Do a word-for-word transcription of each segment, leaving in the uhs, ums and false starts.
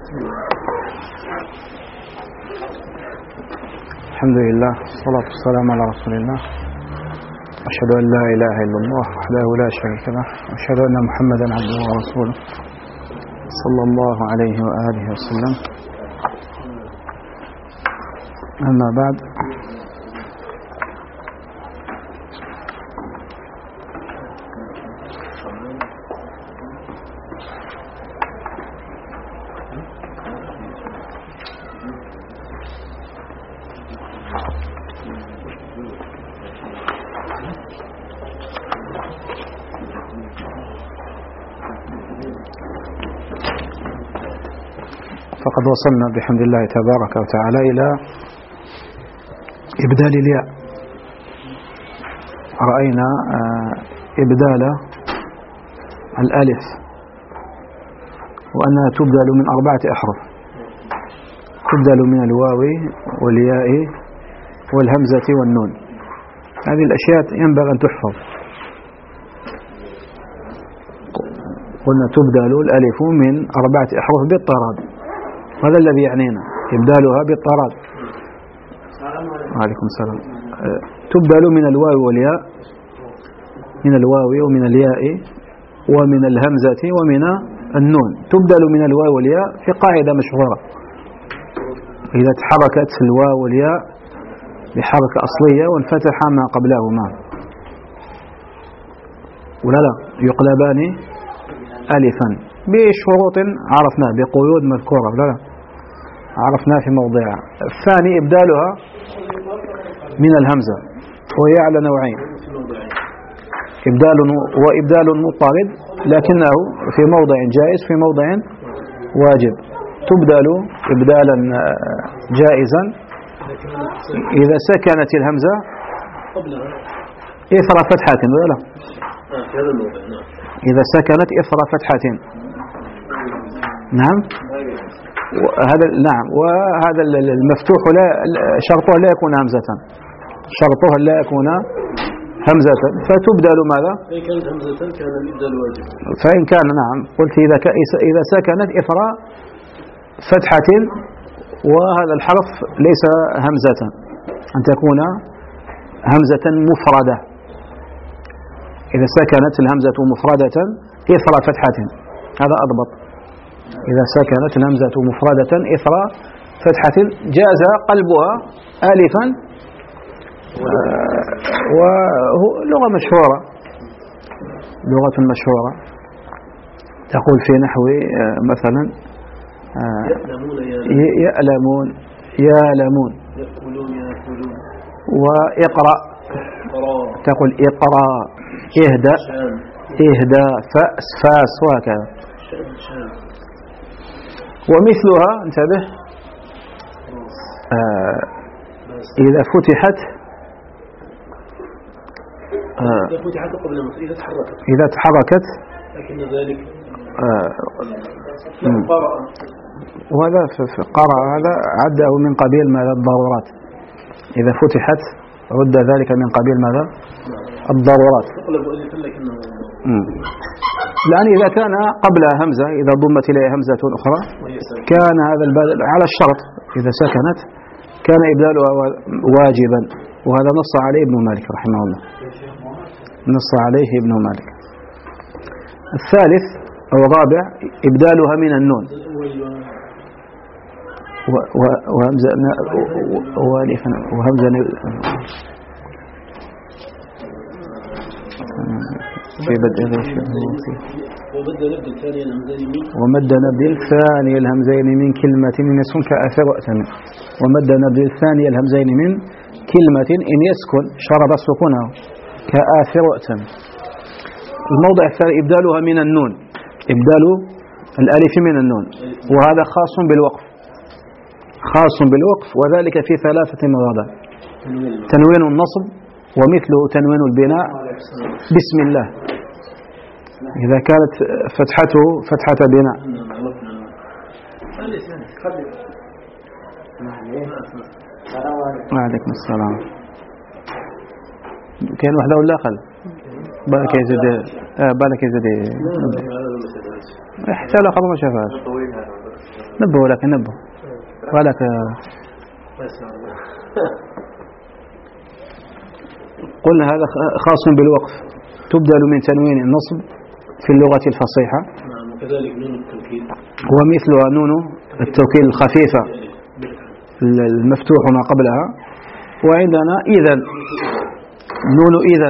الحمد لله والصلاة والسلام على رسول الله. أشهد أن لا إله إلا الله وحده لا شريك له، وأشهد أن محمدا عبده ورسوله صلى الله عليه وآله وسلم. أما بعد، فقد وصلنا بحمد الله تبارك وتعالى إلى إبدال الياء. رأينا إبدال الألف وأنها تبدل من أربعة أحرف، تبدل من الواو والياء والهمزة والنون. هذه الأشياء ينبغي أن تحفظ. قلنا تبدل الألف من أربعة أحرف بالطراد، هذا الذي يعنينا، إبدالها بالطراد. وعليكم السلام. تبدل من الواو والياء، من الواو ومن الياء ومن الهمزة ومن النون. تبدل من الواو والياء في قاعدة مشهورة: إذا تحركت الواو والياء بحركة أصلية وانفتح ما قبلهما ولا لا يقلبان ألفا بشروط عرفناها، بقيود مذكورة لا لا عرفناها في موضعها. الثاني إبدالها من الهمزة، وهي على نوعين: إبدال وإبدال مضطرد، لكنه في موضع جائز في موضع واجب. تبدل إبدالا جائزا إذا سكنت الهمزة إثر فتحة ولا لا؟ إذا سكنت إثر فتحة. نعم هذا نعم. وهذا المفتوح لا شرطه لا يكون همزة، شرطه لا يكون همزة، فتبدل ماذا؟ فإن كانت همزة كان الإبدال واجب. فإن كان نعم قلت إذا إذا سكنت إثر فتحة، وهذا الحرف ليس همزة، أن تكون همزة مفردة. إذا سكنت الهمزة مفردة إثر فتحة، هذا أضبط. إذا سكنت الهمزة مفردة إثر فتحة جاز قلبها آلفا. ولغة مشهورة، لغة مشهورة تقول في نحو مثلا يألمون يالمون، وإقرأ تقول إقرأ، إهدى إهدى، فأس فاس، وهكذا. ومثلها انتبه آه إذا فتحت آه إذا فتحت قبل إذا تحركت إذا تحركت لكن ذلك آه وهذا في قرأ، هذا عده من قبيل ماذا؟ الضرورات. إذا فتحت رد ذلك من قبيل ماذا؟ الضرورات. لأن إذا كان قبلها همزة، إذا ضمت إليها همزة أخرى كان هذا البدل على الشرط. إذا سكنت كان إبدالها واجبا، وهذا نص عليه ابن مالك رحمه الله، نص عليه ابن مالك. الثالث أو الرابع إبدالها من النون، وهمزة وهمزة في بدء ومد نبدل ثاني الهمزين من كلمة إن يسكن كآثر وأتم. ومد نبدل ثاني الهمزين من كلمة إن يسكن شرب سكونه كآثر وأتم. الموضع الثاني إبدالها من النون، إبدال الألف من النون، وهذا خاص بالوقف، خاص بالوقف، وذلك في ثلاثة مواضع: تنوين النصب، ومثله تنوين البناء بسم الله إذا كانت فتحته فتحة بناء. وعليكم السلام. كاين واحدة ولا أقل؟ بالك يزيد آه بالك يزيد حتى لا خلاص ما شافهاش. نبه لك نبه ولك قلنا هذا خاص بالوقف، تبدل من تنوين النصب في اللغة الفصيحة. نعم. وكذلك نون التوكيد ومثلها نون التوكيد الخفيفة المفتوح ما قبلها. وعندنا إذن نون إذن،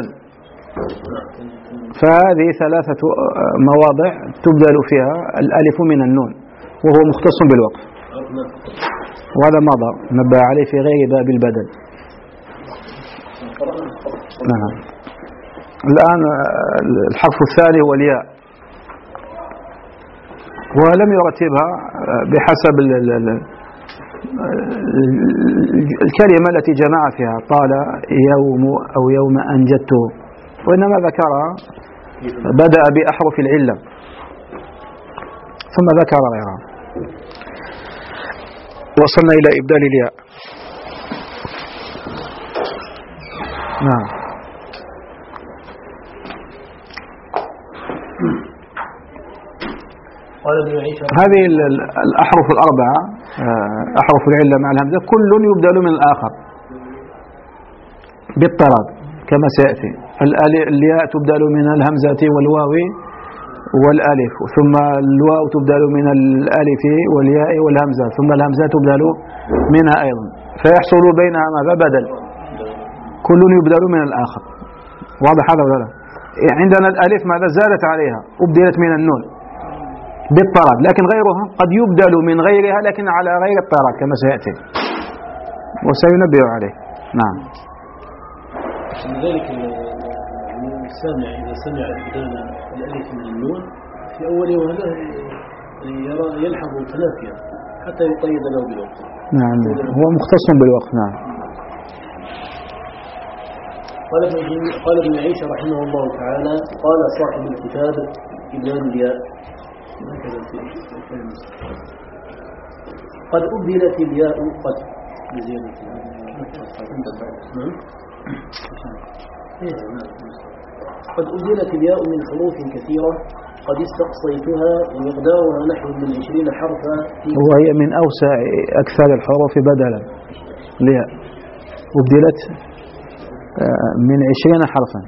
فهذه ثلاثة مواضع تبدل فيها الألف من النون وهو مختص بالوقف، وهذا مضى نبه عليه في غير باب البدل. نعم. الآن الحرف الثاني هو الياء، ولم يرتبها بحسب الكلمة التي جمع فيها طال يوم أو يوم أنجدته، وإنما ذكرها بدأ بأحرف العلة ثم ذكر غيرها. وصلنا إلى إبدال الياء. نعم. هذه الأحرف الأربعة أحرف العلة مع الهمزة كل يبدل من الآخر بالطرد كما سيأتي. الياء تبدل من الهمزة والواو والألف، ثم الواو تبدل من الألف والياء والهمزة، ثم الهمزة تبدل منها أيضا، فيحصل بينها ماذا؟ بدل. كل يبدل من الآخر. واضح هذا ولا لا؟ عندنا الألف ماذا؟ زادت عليها، أبدلت من النون بالطرد، لكن غيرها قد يبدل من غيرها لكن على غير الطرد كما سيأتي وسينبه عليه. نعم. لذلك السامع إذا سمع إبدال الألف من النون في أول وهله يرى يلحظ تنافيا حتى يقيد له بالوقت. نعم، هو مختص بالوقت. نعم. قال ابن قال ابن عيسى رحمه الله تعالى: قال صاحب الكتاب إبدال الياء قد أبدلت الياء قد بزيادة قد أبدلت الياء من حروف كثيرة قد استقصيتها ومقدارها نحو من عشرين حرفا، وهي من أوسع أكثر الحروف بدلا الياء، أبدلت من عشرين حرفا،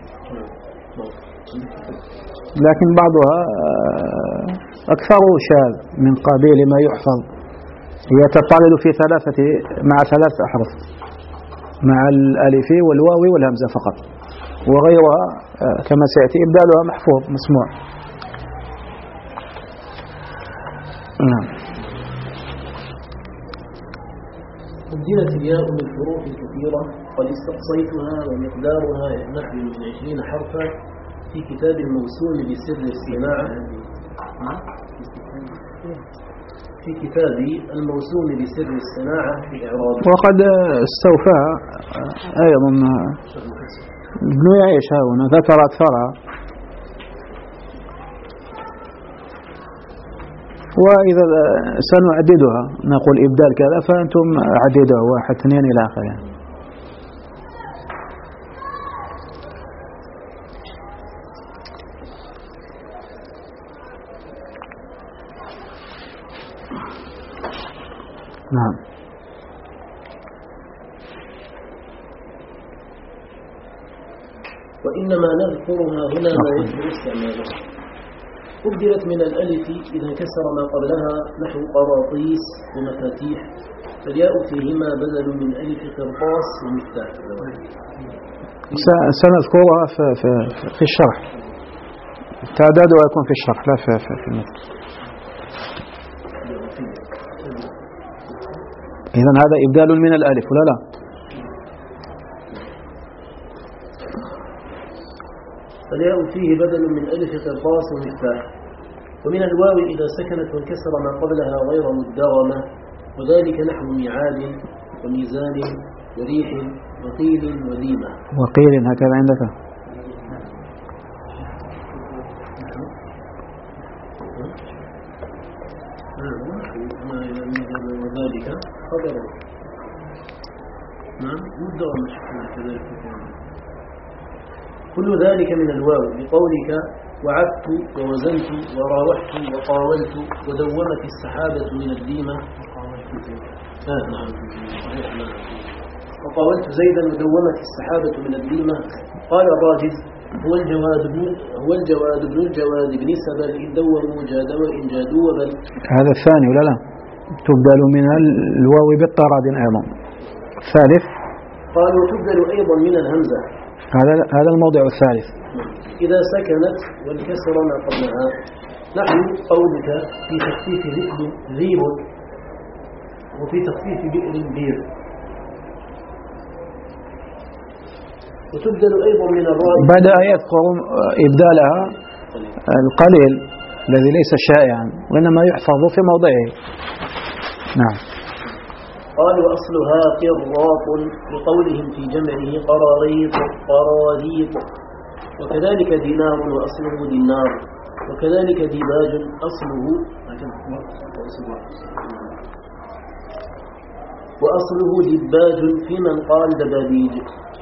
لكن بعضها أكثر شاذ من قبيل ما يحفظ، يتطالب في ثلاثة مع ثلاث أحرف مع الألف والواو والهمزة فقط، وغيرها كما سيأتي إبدالها محفوظ مسموع. نعم. أبدلت الياء من حروف كثيرة قد استقصيتها ومقدارها نحو من عشرين حرفا في كتاب الموسوم بسر الصناعة في كتاب الموسوم بسر الصناعة في إعراب. وقد استوفى أيضا ابن يعيش هنا ذكر أكثرها، وإذا سنعددها نقول إبدال كذا فأنتم عددوا واحد اثنين إلى آخره. نعم. وإنما نذكرها هنا ما يجب استعماله. أبدلت من الألف إذا انكسر ما قبلها نحو قراطيس ومفاتيح، فالياء فيهما بدل من ألف قرطاس ومفتاح. سنذكرها في, في, في الشرح، تعدادها يكون في الشرح لا في, في, في المثل. إذن هذا إبدال من الألف ولا لا؟ فالياء فيه بدل من ألف قرطاس ومفتاح. ومن الواو إذا سكنت وانكسر ما قبلها غير مدغمة، وذلك نحو ميعاد وميزان وريح وقيل وديمة. وقيل هكذا عندك؟ وذلك خبر. نعم مدغمة كذلك. كل ذلك من الواو بقولك وعدت ووزنت وراوحت وقاولت ودومت السحابة من الديمة آه نعم وقاولت زيدا ودومت السحابة من الديمة. قال الراجز هو الجواد بن هو الجواد بن الجواد بن سبل إن دوموا جادوا إن جادوا وبل. هذا الثاني ولا لا؟ تبدل من الواو بالطراد أيضا. الثالث قال وتبدل أيضا من الهمزة. هذا هذا الموضع الثالث. إذا سكنت وانكسر ما قبلها نحو قولك في تخفيف ذيب وفي تخفيف بئر بير. وتبدل أيضا من الراء. بدأ يذكر إبدالها القليل الذي ليس شائعا وإنما يحفظ في موضعه. نعم. قال وأصلها قراط لقولهم في جمعه قراريط قراريط وكذلك دينار وأصله دينار وكذلك ديباج أصله وأصله ديباج في من قال دبابيج.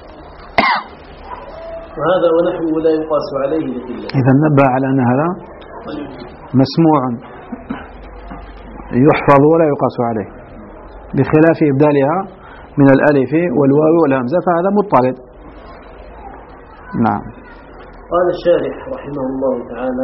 وهذا ونحوه لا يقاس عليه لقلة. إذا نبه على أن هذا مسموع يحفظ ولا يقاس عليه بخلاف إبدالها من الألف والواو والهمزة فهذا مضطرد. نعم. قال الشارح رحمه الله تعالى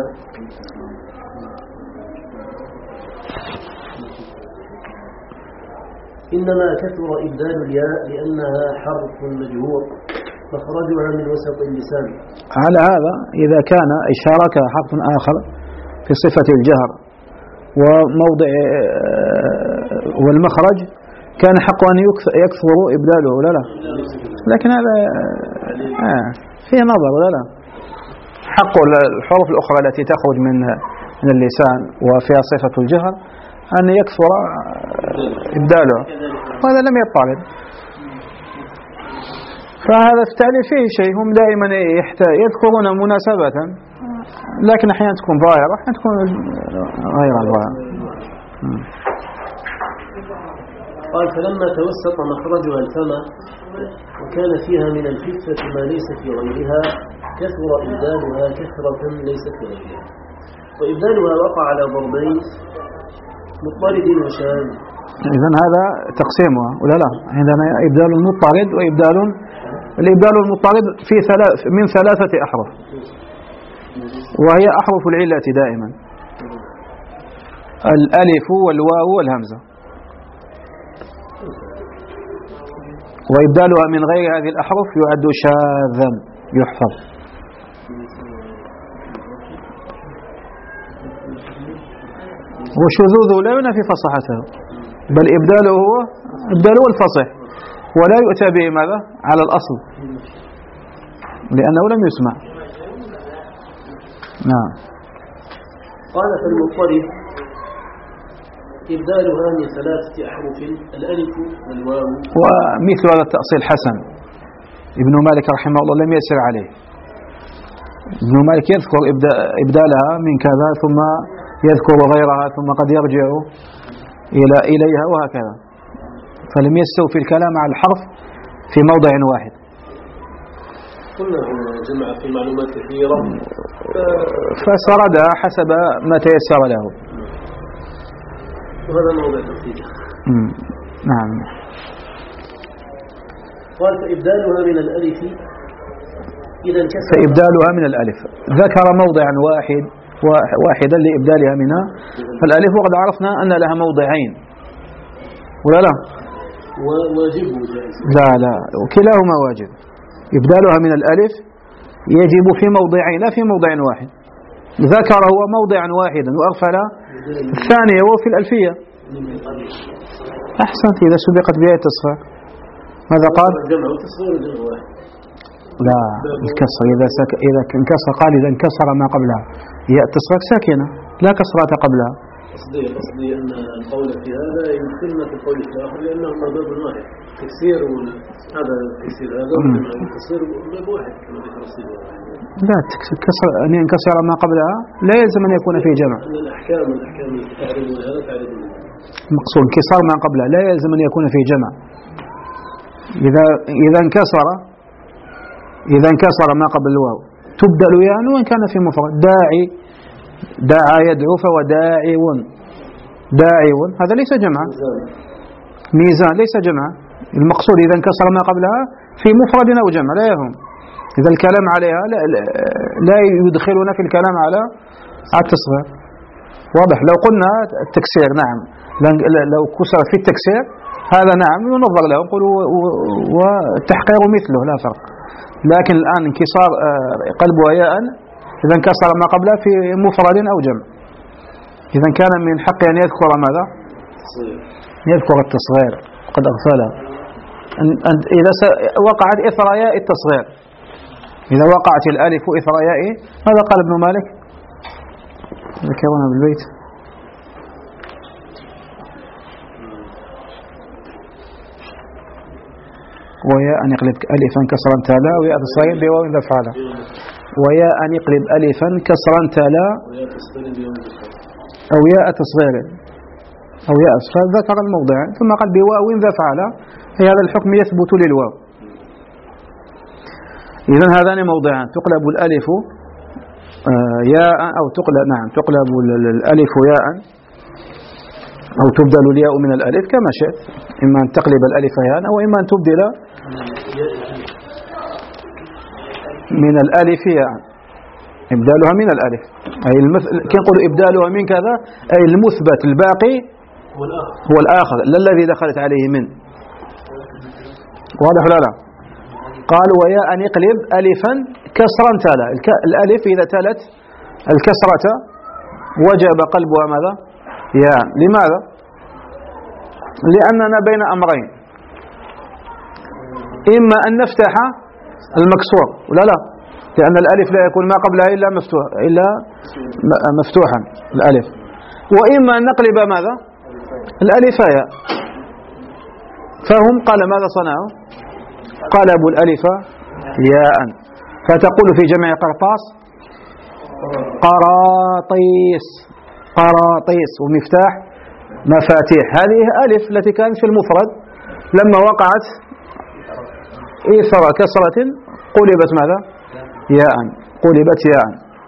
إنما كثر إبدال الياء لأنها حرف مجهور مخرجها من وسط اللسان. على هذا إذا كان إشارك حرف آخر في صفة الجهر وموضع والمخرج كان حق أن يكثر إبداله ولا لا؟ لكن هذا آه فيه نظر ولا لا؟ حق الحروف الأخرى التي تخرج من من اللسان وفيها صفة الجهر أن يكثر إبداله وهذا لم يضطرد. فهذا التأليف فيه شيء هم دائما يذكرون مناسبة لكن أحيانا تكون ظاهرة أحيانا تكون غير ظاهرة. قال فلما توسط مخرجها الفم وكان فيها من الخفة ما ليس في غيرها كثر إبدالها كثرة ليس في غيرها. وإبدالها وقع على ضربين مضطرد وشاذ. إذن هذا تقسيمها ولا لا؟ عندنا إبدال مضطرد وإبدال الإبدال المضطرد في ثلاث من ثلاثة أحرف وهي أحرف العلة دائما الألف والواو والهمزة. وإبدالها من غير هذه الأحرف يعد شاذا يحفظ. وشذوذه لا ينافي فصحته بل إبداله هو إبداله الفصح ولا يؤتى به ماذا على الأصل لأنه لم يسمع. نعم. قال في المضطرب إبدالها من ثلاثة أحرف الألف والواو. ومثل هذا التأصيل حسن ابن مالك رحمه الله لم يسر عليه. ابن مالك يذكر إبدالها من كذا ثم يذكر غيرها ثم قد يرجع إلى إليها وهكذا فلم يستوفي الكلام على الحرف في موضع واحد. قلنا جمع في معلومات كثيرة فسردها حسب ما تيسر له وهذا موضع تفصيل. نعم. قال فإبدالها من الألف إذا انكسر فإبدالها من الألف ذكر موضعا واحد واحدا لإبدالها منها فالألف وقد عرفنا أن لها موضعين ولا لا؟ واجبه جائز. لا لا وكلاهما واجب. إبدالها من الألف يجب في موضعين لا في موضع واحد. ذكر هو موضعا واحدا وأغفل الثانية وفي الألفية. أحسنت إذا سبقت بها التصغير. ماذا قال؟ لا الكسر إذا سك... إذا انكسر قال إذا انكسر ما قبلها هي التصغير ساكنة لا كسرة قبلها. قصدي قصدي أن القول في هذا يمكننا في القول في الآخر لأنهما باب واحد تكسير هذا تكسير هذا والتصغير باب واحد كما ذكر الصيغة. لا كسر أن ينكسر ما قبلها لا يلزم أن يكون فيه جمع. الأحكام الأحكام تعرض هذا تعرض المقصود انكسار ما قبلها لا يلزم أن يكون فيه جمع. إذا إذا انكسر إذا انكسر ما قبل الواو تبدل ياء وإن كان في مفرد. داعي، دعا يدعو فهو داعي، داعي هذا ليس جمعا. ميزان ليس جمعا. المقصود إذا انكسر ما قبلها في مفرد أو جمع لا يهم. إذا الكلام عليها لا, لا يدخلنا في الكلام على التصغير. واضح؟ لو قلنا التكسير نعم، لو كسر في التكسير هذا نعم ينظر له نقول والتحقير مثله لا فرق. لكن الآن انكسار قلبها ياء إذا انكسر ما قبلها في مفرد أو جمع، إذا كان من حقه أن يذكر ماذا؟ يذكر التصغير قد أغفلها. إذا وقعت إثر ياء التصغير، إذا وقعت الألف إثر ياء، ماذا قال ابن مالك؟ ذكرنا بالبيت. وياء أن يقلب ألفا كسرا تالا وياء تصغير بواو إذا فعل. وياء أن يقلب ألفا كسرا تالا أو ياء تصغير أو ياء أصفار. ذكر الموضع ثم قال بواو إذا فعل، هذا الحكم يثبت للواو. إذن هذان موضعان، تقلب الألف ياء أو تقلب نعم تقلب الألف ياء أو تبدل الياء من الألف كما شئت، إما أن تقلب الألف ياء أو إما أن تبدل من الألف ياء، إبدالها من الألف أي المثل كي نقول إبدالها من كذا أي المثبت الباقي هو الآخر لا الذي دخلت عليه من. واضح ولا لا؟ قال وياء أن يقلب ألفا كسرا تالا. الألف إذا تلت الكسرة وجب قلبها ماذا؟ ياء. لماذا؟ لأننا بين أمرين، إما أن نفتح المكسور ولا لا، لأن الألف لا يكون ما قبلها إلا مفتوح إلا مفتوحا الألف، وإما أن نقلب ماذا؟ الألف ياء. فهم قال ماذا صنعوا؟ قلبوا الألف ياء، فتقول في جمع قرطاس قراطيس، قراطيس ومفتاح مفاتيح. هذه ألف التي كانت في المفرد لما وقعت إثر كسرة قلبت ماذا؟ ياء، قلبت ياء.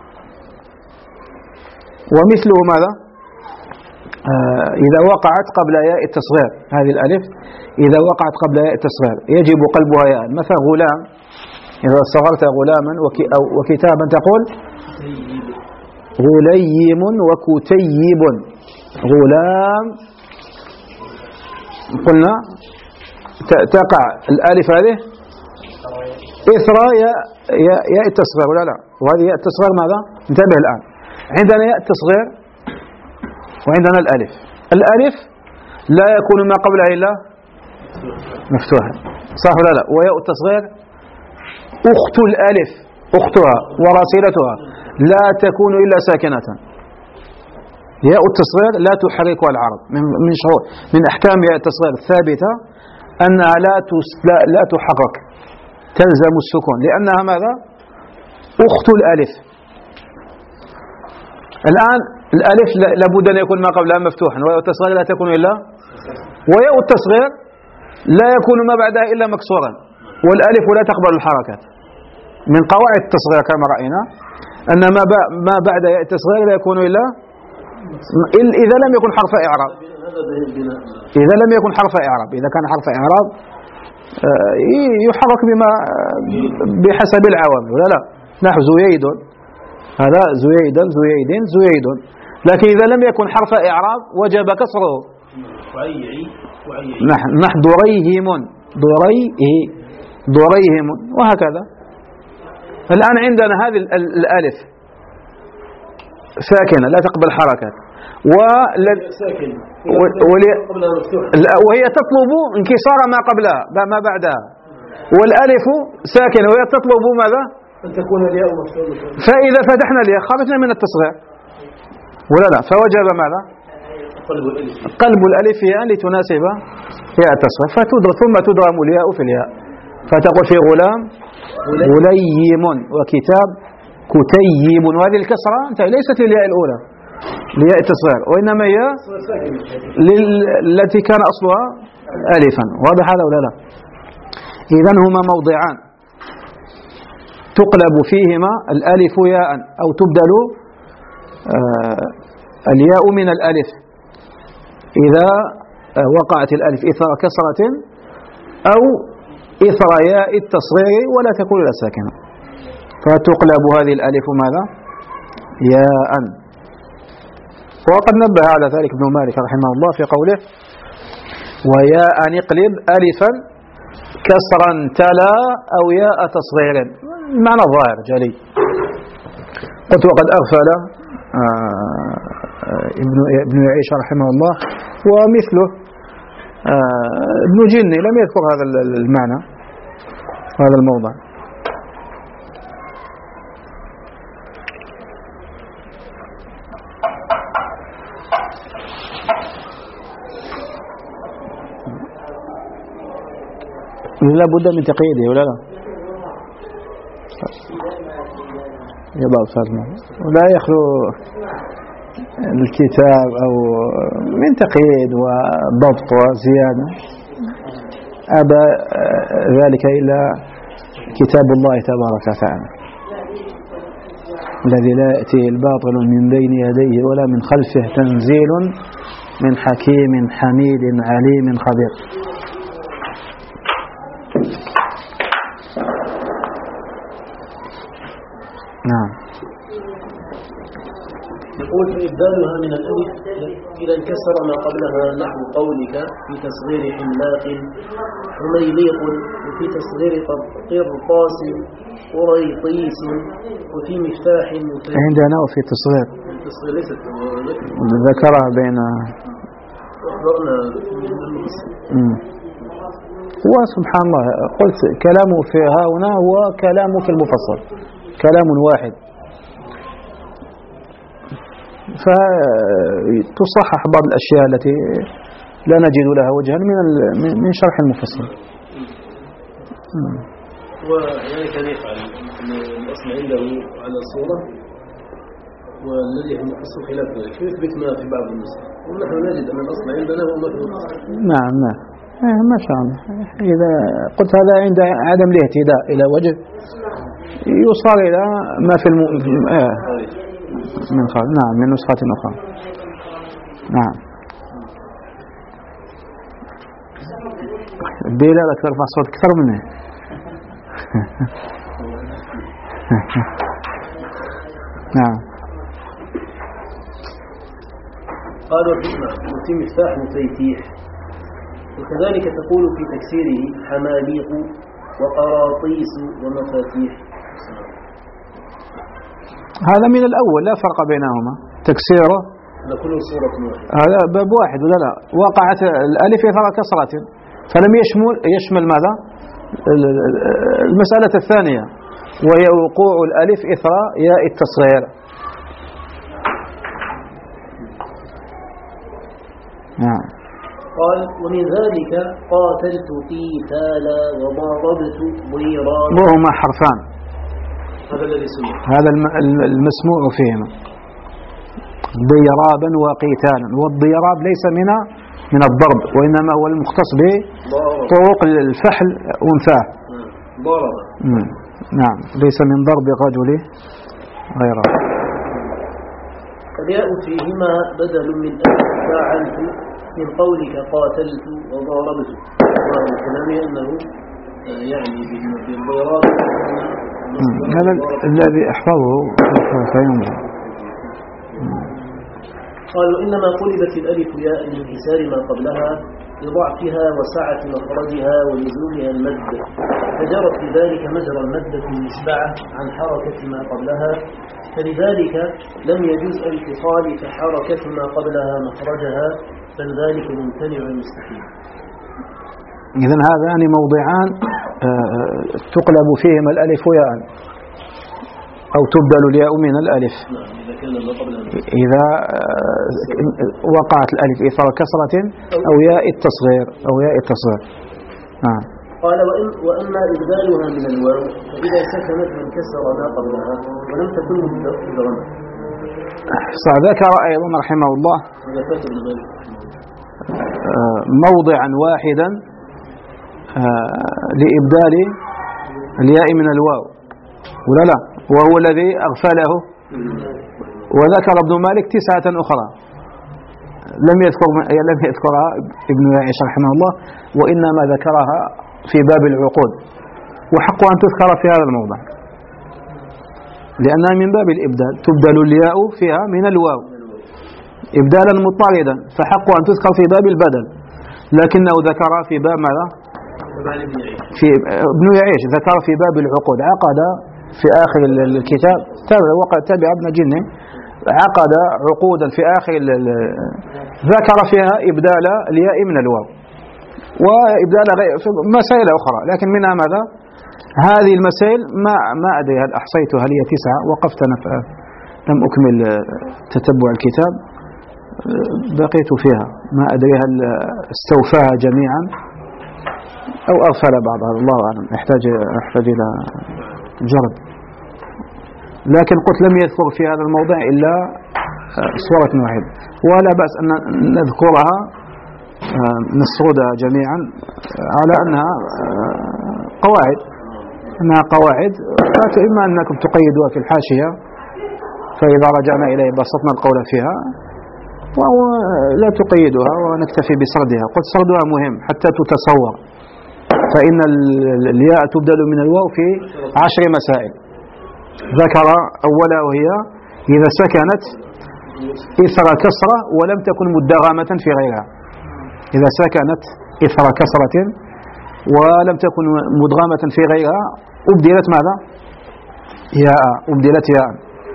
ومثله ماذا؟ آه إذا وقعت قبل ياء التصغير، هذه الألف إذا وقعت قبل ياء التصغير يجب قلبها ياء. مثلا غلام، إذا صغرت غلاما وكتابا تقول غليم وكتيب. غلام قلنا تقع الألف هذه إثر ياء ياء التصغير ولا لا؟ وهذه ياء التصغير ماذا؟ انتبه الآن، عندنا ياء التصغير وعندنا الألف. الألف لا يكون ما قبلها إلا مفتوحا، صح ولا لا؟ وياء التصغير أخت الألف، أختها وراسلتها لا تكون إلا ساكنة. ياء التصغير لا تحركها العرب، من من شروط من أحكام ياء التصغير الثابتة أنها لا لا, لا تحرك، تلزم السكون، لأنها ماذا؟ أخت الألف. الآن الألف لابد أن يكون ما قبلها مفتوحا، وياء التصغير لا تكون إلا، وياء التصغير لا يكون ما بعدها إلا مكسورا، والألف لا تقبل الحركات. من قواعد التصغير كما رأينا أن ما ما بعد ياء التصغير لا يكون إلا إذا لم يكن حرف إعراب. إذا لم يكن حرف إعراب، إذا كان حرف إعراب يحرك بما بحسب العوامل ولا لا؟ نحو زييد، هذا زييدا زييد زييد. لكن إذا لم يكن حرف إعراب وجب كسره. نحن دريهم دريه دريهم وهكذا. الآن عندنا هذه الألف ساكنة لا تقبل حركات، وهي تطلب انكسار ما قبلها ما بعدها، والألف ساكنة وهي تطلب ماذا؟ أن تكون الياء مفتوحة. فإذا فتحنا الياء خرجنا من التصغير ولا لا؟ فوجب ماذا؟ قلب الألف ياء لتناسب ياء التصغير، فتدرم ثم تدرم الياء في الياء، فتقول في غلام غليم وكتاب كتيب. وهذه الكسرة ليست للياء الأولى لياء التصغير، وإنما هي التي كان أصلها ألفا. واضح هذا ولا لا؟ إذن هما موضعان، تقلب فيهما الألف ياء أو تبدل الياء من الألف إذا وقعت الألف إثر كسرة أو إثر ياء التصغير ولا تكون إلا ساكنة، فتقلب هذه الألف ماذا؟ ياء. وقد نبه على ذلك ابن مالك رحمه الله في قوله: وياء اقلب ألفا كسرا تلا أو ياء تصغير. المعنى ظاهر جلي. قلت: وقد أغفل ابن ابن يعيش رحمه الله ومثله ابن جني لم يذكر هذا المعنى هذا الموضع. لا بد من تقييده ولا لا؟ يبقى أستاذنا ولا يخلو الكتاب أو من تقييد وضبط وزيادة، أبى ذلك إلا كتاب الله تبارك وتعالى الذي لا يأتي الباطل من بين يديه ولا من خلفه، تنزيل من حكيم حميد عليم خبير. نعم. يقول: فإبدالها من الألف إذا انكسر ما قبلها نحو قولك في تصغير حملاق حميليق، وفي تصغير قرطاس قريطيس، وفي مفتاح عندنا وفي تصغير التصغير ليست ذكرها بين هو سبحان الله. قلت كلامه في هنا هو كلامه في المفصل كلام واحد، فتصحح بعض الأشياء التي لا نجد لها وجها من من شرح المفصل. ويعني كان يفعل الأصل عنده على الصورة والذي في المفصل خلاف ذلك، يثبت ما في بعض النسخ، ونحن نجد أن الأصل عندنا هو ما في المفصل. نعم نعم ما شاء الله. إذا قلت هذا عند عدم الاهتداء إلى وجه يوصل إلى ما في الم... آه. من خارج. نعم من نسخة أخرى. نعم. الدلالة ترفع صوت أكثر منه. نعم. قالوا في مفتاح مفيتيح، وكذلك تقول في تكسيره حماليق وقراطيس ومفاتيح. هذا من الأول لا فرق بينهما، تكسيره لكل صورة واحدة، هذا باب واحد ولا لا؟ وقعت الألف إثر كسرة فلم يشمل يشمل ماذا؟ المسألة الثانية وهي وقوع الألف إثر ياء التصغير. نعم. قال: ومن ذلك قاتلت قتالا وضربت ضيران، وهما حرفان، هذا الذي سمع، هذا المسموع فيهما ضيرابا وقتالا. والضيراب ليس من من الضرب، وإنما هو المختص بطرق الفحل وانفاه. ضرب. نعم ليس من ضرب الرجل غيره. الياء فيهما بدل من ألف فاعلت من قولك قاتلت وضربت، وهو كلامي أنه يعني بالضراب. هذا الذي أحفظه فينظر. قالوا: إنما قلبت الألف ياء لانكسار ما قبلها لضعفها وسعة مخرجها ولزومها المد، فجرت بذلك مجرى المدة المشبعة عن حركة ما قبلها، فلذلك لم يجوز الانفصال فحركة ما قبلها مخرجها، بل ذلك ممتنع مستحيل. إذن هذان موضعان تقلب فيهما الألف ياء أو تبدل الياء من الألف إذا وقعت الألف إثر كسرة أو ياء التصغير أو ياء التصغير. آه. قال: وإن وأما إبدالها من الواو فإذا سكنت انكسر ما قبلها ولم تكن مبدلة. ذكر أيضا رحمه الله موضعا واحدا لإبدال الياء من الواو، ولا لا؟ وهو الذي أغفله. وذكر ابن مالك تسعة أخرى لم يذكر لم يذكرها ابن يعيش رحمه الله، وإنما ذكرها في باب العقود، وحق أن تذكر في هذا الموضع لأنها من باب الإبدال، تبدل الياء فيها من الواو إبدالا مضطردا، فحق أن تذكر في باب البدل، لكنه ذكر في باب ماذا؟ في ابن يعيش ذكر في باب العقود، عقد في آخر الكتاب وقد تبع ابن جنة عقد عقودا في آخر ذكر فيها إبدال الياء من الواو وإبدال مسائل أخرى، لكن منها ماذا؟ هذه المسائل ما ما أدري هل أحصيتها هل هي تسعة، وقفت أنا لم أكمل تتبع الكتاب، بقيت فيها ما أدري هل استوفاها جميعا أو أغفل بعضها، الله أعلم، أحتاج أحتاج إلى جرب. لكن قلت لم يذكر في هذا الموضع إلا صورة واحدة، ولا بأس أن نذكرها نسردها جميعا على أنها قواعد أنها قواعد إما أنكم تقيدوها في الحاشية فإذا رجعنا إليه بسطنا القول فيها، أو لا تقيدها ونكتفي بسردها. قلت سردها مهم حتى تتصور، فإن الياء تبدل من الواو في عشر مسائل، ذكر أولا وهي إذا سكنت إثر كسرة ولم تكن مدغمة في غيرها، إذا سكنت إثر كسرة ولم تكن مدغمة في غيرها أبدلت ماذا؟ ياء، أبدلت ياء.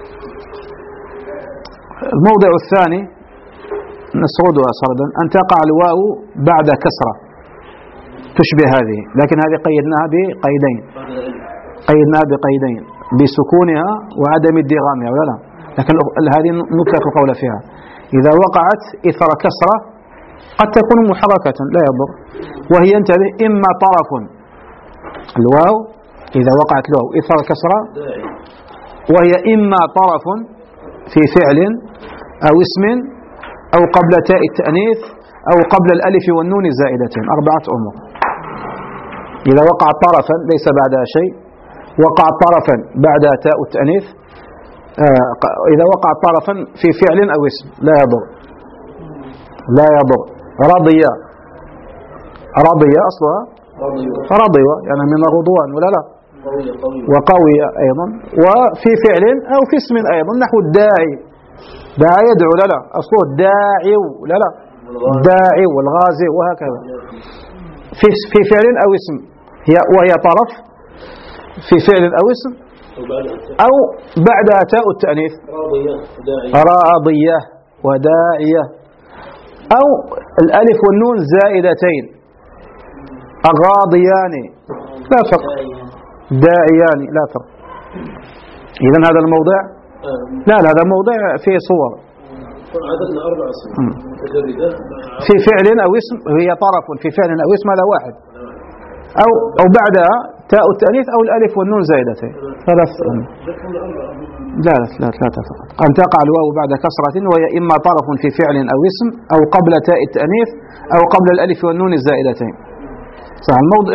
الموضع الثاني نسردها سردا أن تقع الواو بعد كسرة تشبه هذه، لكن هذه قيدناها بقيدين قيدناها بقيدين بسكونها وعدم ادغامها ولا لا، لكن هذه نطلق القول فيها إذا وقعت إثر كسرة قد تكون محركة لا يضر، وهي انتبه إما طرف الواو إذا وقعت الواو إثر كسرة، وهي إما طرف في فعل أو اسم أو قبل تاء التأنيث أو قبل الألف والنون الزائدتين، أربعة أمور. إذا وقع طرفا ليس بعدها شيء، وقع طرفا بعد تاء التأنيث، إذا وقع طرفا في فعل أو اسم لا يضر لا يضر. رضي رضي أصلها رضي يعني من الرضوان ولا لا، وقوي أيضا، وفي فعل أو في اسم أيضا نحو الداعي، داعي يدعو لا لا أصله الداعي لا لا الداعي والغازي وهكذا، في في فعل أو اسم هي وهي طرف في فعل أو اسم أو بعدها تاء التأنيث راضية وداعية، أو الألف والنون زائدتين الراضيان لا فرق، داعيان لا فرق. إذن هذا الموضع لا لا هذا الموضع فيه صور عددنا أربع صور متجردة في فعل أو اسم، هي طرف في فعل أو اسم هذا واحد، أو أو بعدها تاء التأنيث أو الألف والنون زائدتين ثلاث. لا لا لا ثلاثة فقط. أن تقع الواو بعد كسرة وهي إما طرف في فعل أو اسم أو قبل تاء التأنيث أو قبل الألف والنون الزائدتين. صح الموضع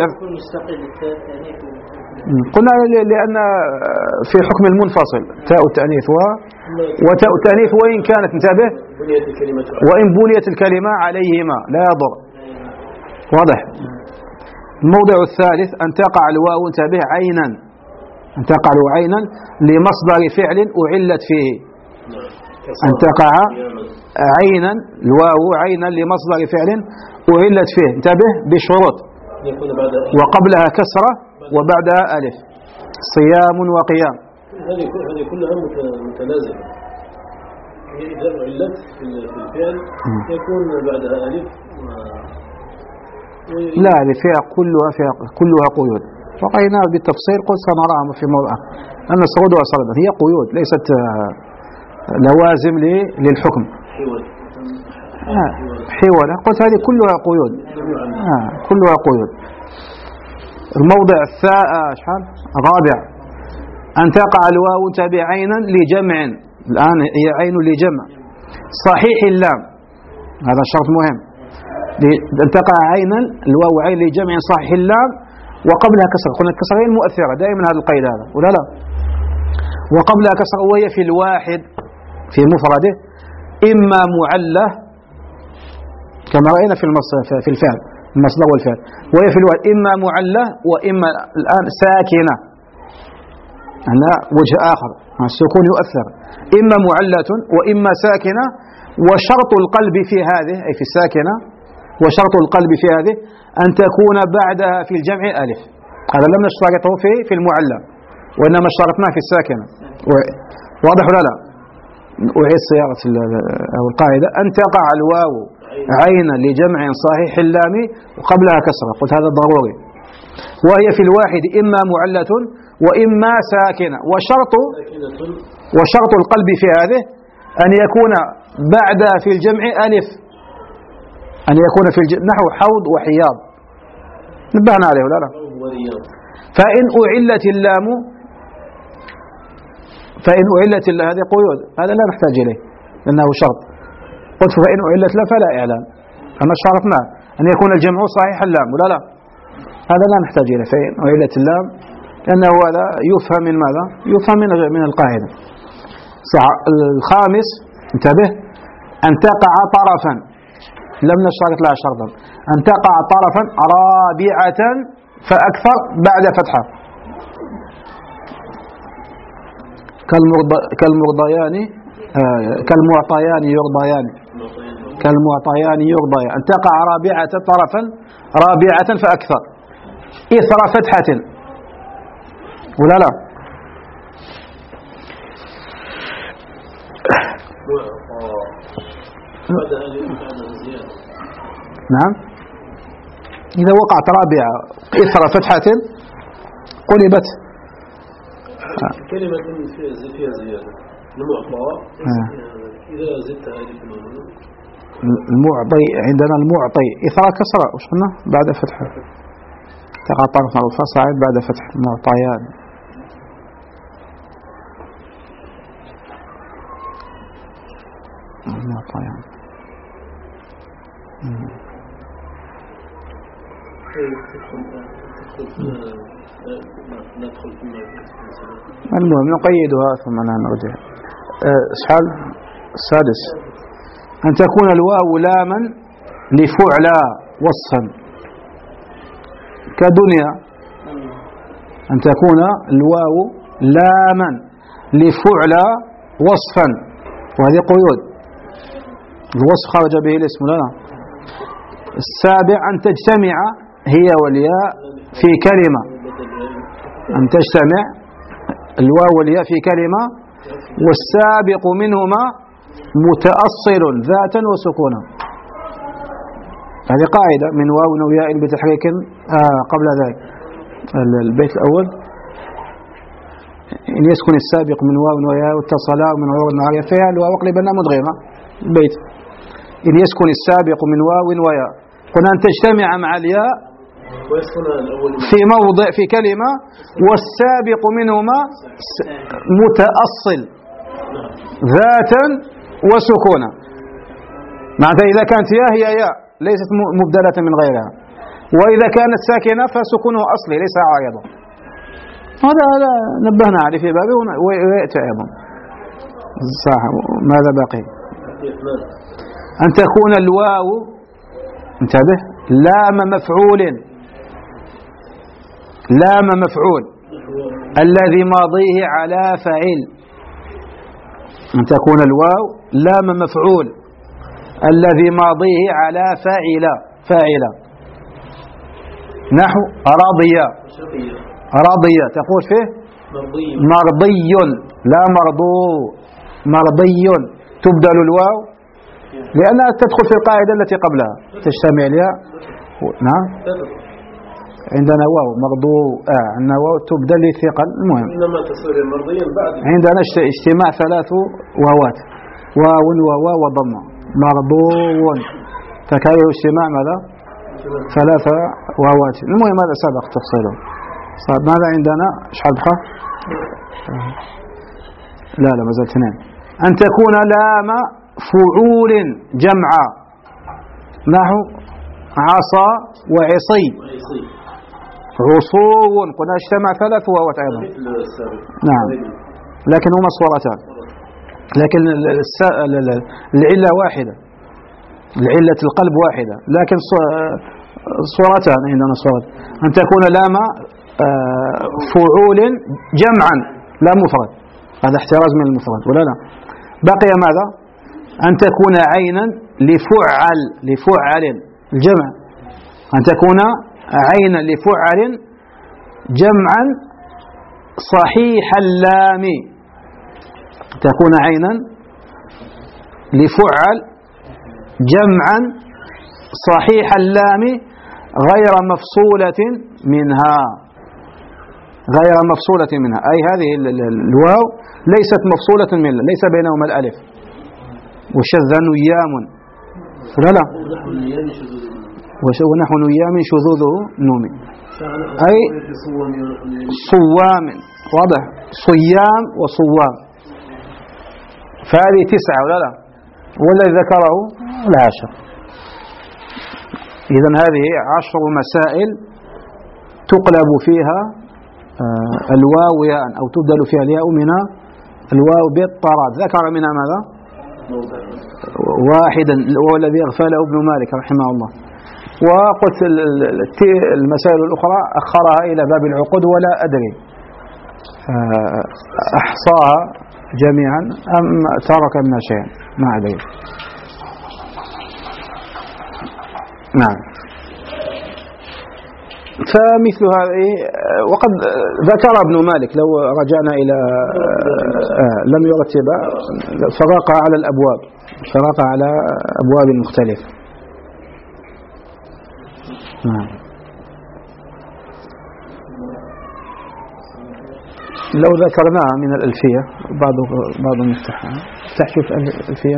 قلنا لأن في حكم المنفصل تاء التأنيث و وتاء التأنيث وإن كانت انتبه وإن بنيت الكلمة عليهما لا يضر، واضح. الموضع الثالث أن تقع الواو انتبه عينا، أن تقع عينا لمصدر فعل أعلت فيه، أن تقع عينا الواو عينا لمصدر فعل أعلت فيه انتبه بشروط، وقبلها كسرة وبعدها ألف، صيام وقيام. هذه كلها متلازمة، إذا علت في الفعل يكون بعدها ألف لا هذه فيها كلها فيها كلها قيود، وقينا بالتفصيل قد سنراها في موضع أن الصعود وصلنا هي قيود ليست لوازم للحكم. حوالة قلت هذه كلها قيود آه كلها قيود. الموضع الثالث الرابع أن تقع الواو تبع عينا لجمع، الآن هي عين لجمع صحيح اللام، هذا شرط مهم، أن تقع عينا الواو عين لجمع صحيح اللام وقبلها كسر، قلنا الكسر هي المؤثرة دائما هذا القيد هذا ولا لا، وقبلها كسر وهي في الواحد في مفرده إما معلة كما رأينا في في الفعل المصدر والفعل، وهي في الواحد إما معلة وإما الآن ساكنة، هنا وجه آخر السكون يؤثر، إما معلة وإما ساكنة، وشرط القلب في هذه أي في الساكنة، وشرط القلب في هذه أن تكون بعدها في الجمع ألف. هذا لم نشترطه في في المعلى، وإنما اشترطناه في الساكنة. واضح ولا لا؟ أعيد صياغة أو القاعدة: أن تقع الواو عينا لجمع صحيح اللام وقبلها كسرة، قلت هذا ضروري، وهي في الواحد إما معلة وإما ساكنة، وشرط وشرط القلب في هذه أن يكون بعد في الجمع ألف، أن يكون في الجمع نحو حوض وحياض، نبهنا عليه ولا لا؟ فإن أعلت اللام فإن أعلت اللام هذه قيود، هذا لا نحتاج إليه لأنه شرط. قلت فإن أعلت لا فلا إعلان، أما شرطنا أن يكون الجمع صحيح اللام ولا لا؟ هذا لا نحتاج إليه. فإن أعلت اللام لأنه هذا يفهم من ماذا؟ يفهم من من القاعدة. الخامس انتبه: أن تقع طرفا، لم نشترط لها شرطا، أن تقع طرفا رابعة فأكثر بعد فتحة، كالمرضيان آه كالمعطيان يرضيان كالمعطيان يرضيان أن تقع رابعة طرفا رابعة فأكثر إثر فتحة ولا لا؟ نعم، إذا وقعت رابعة إثر فتحة قلبت كلمة فيها زيادة المعطى إذا زدت ألف المعطي، عندنا المعطي إثر كسرة وش قلنا بعد فتحة، تقع طرف الفصاعد بعد فتح المعطيان. المعطيان المهم نقيدها ثم نرجع. اسحال السادس: أن تكون الواو لاما لفعلى وصفا كدنيا، أن تكون الواو لاما لفعلى وصفا، وهذه قيود، الوصف خرج به الاسم لا. السابع: أن تجتمع هي والياء في كلمة، أن تجتمع الواو والياء في كلمة، والسابق منهما متأصل ذاتا وسكونا. هذه قاعدة من واو وياء بتحريك آه قبل ذلك. البيت الأول: إن يسكن السابق من واو وياء واتصلا من واو المعرفة فيها الواو قلبنا مدغمة. البيت: إن يسكن السابق من واو وياء، قلنا أن تجتمع مع الياء في موضع في كلمة، والسابق منهما متأصل ذاتا وسكونا. معناتها إذا كانت ياء هي ياء ليست مبدلة من غيرها، وإذا كانت ساكنة فسكونه أصلي ليس عارضا. هذا هذا نبهنا عليه في بابه ويأتي أيضا. صح. ماذا باقي؟ أن تكون الواو انتبه لام مفعول، لام مفعول الذي ماضيه على فعل، أن تكون الواو لام مفعول الذي ماضيه على فاعل فاعل نحو رضي رضي، تقول فيه مرضي لا مرضو، مرضي تبدل الواو لأنها تدخل في القاعدة التي قبلها تجتمع الياء. نعم، عندنا واو مرضو آه عندنا واو تبدل لثقل. المهم إنما تصير مرضيا بعد عندنا اجتماع ثلاث واوات، واو وواو وضمة، مرضو فكايه اجتماع ماذا؟ ثلاثة واوات. المهم هذا سبق تفصيله. صار ماذا عندنا؟ شحال بقى؟ لا لا مازال اثنين. أن تكون لام فعول جمعا نحو عصا وعصي، عصو قلنا اجتمع ثلاث واوات أيضا. نعم. لكن هما صورتان، لكن العلة واحدة، العلة القلب واحدة، لكن صورتان عندنا صورة أن تكون لام فعول جمعا لا مفرد، هذا احتراز من المفرد ولا لا. بقي ماذا؟ أن تكون عينا لفعل، لفعل الجمع، أن تكون عينا لفعل جمعا صحيح اللام، تكون عينا لفعل جمعا صحيح اللام غير مفصولة منها، غير مفصولة منها، أي هذه الواو ليست مفصولة منها، ليس بينهما الألف. وشذ نيام لا لا ونحو نيام شذوذه نومي، أي صوام، واضح، صيام وصوام، فهذه تسعة ولا لا، والذي ذكره العشر. إذن هذه عشر مسائل تقلب فيها الواو ياء أو تبدل فيها الياء من الواو بالطراد. ذكر منها ماذا؟ واحدا وهو الذي أغفله ابن مالك رحمه الله. وقلت المسائل الأخرى أخرها إلى باب العقود ولا أدري أحصاها جميعا أم ترك من شيء ما أدري. نعم. فمثل هذه وقد ذكر ابن مالك لو رجعنا إلى لم يرتب فرق على الأبواب، فرق على أبواب مختلفة. نعم. لو ذكرناها من الألفية بعض بعض المفتاح افتح شوف الألفية.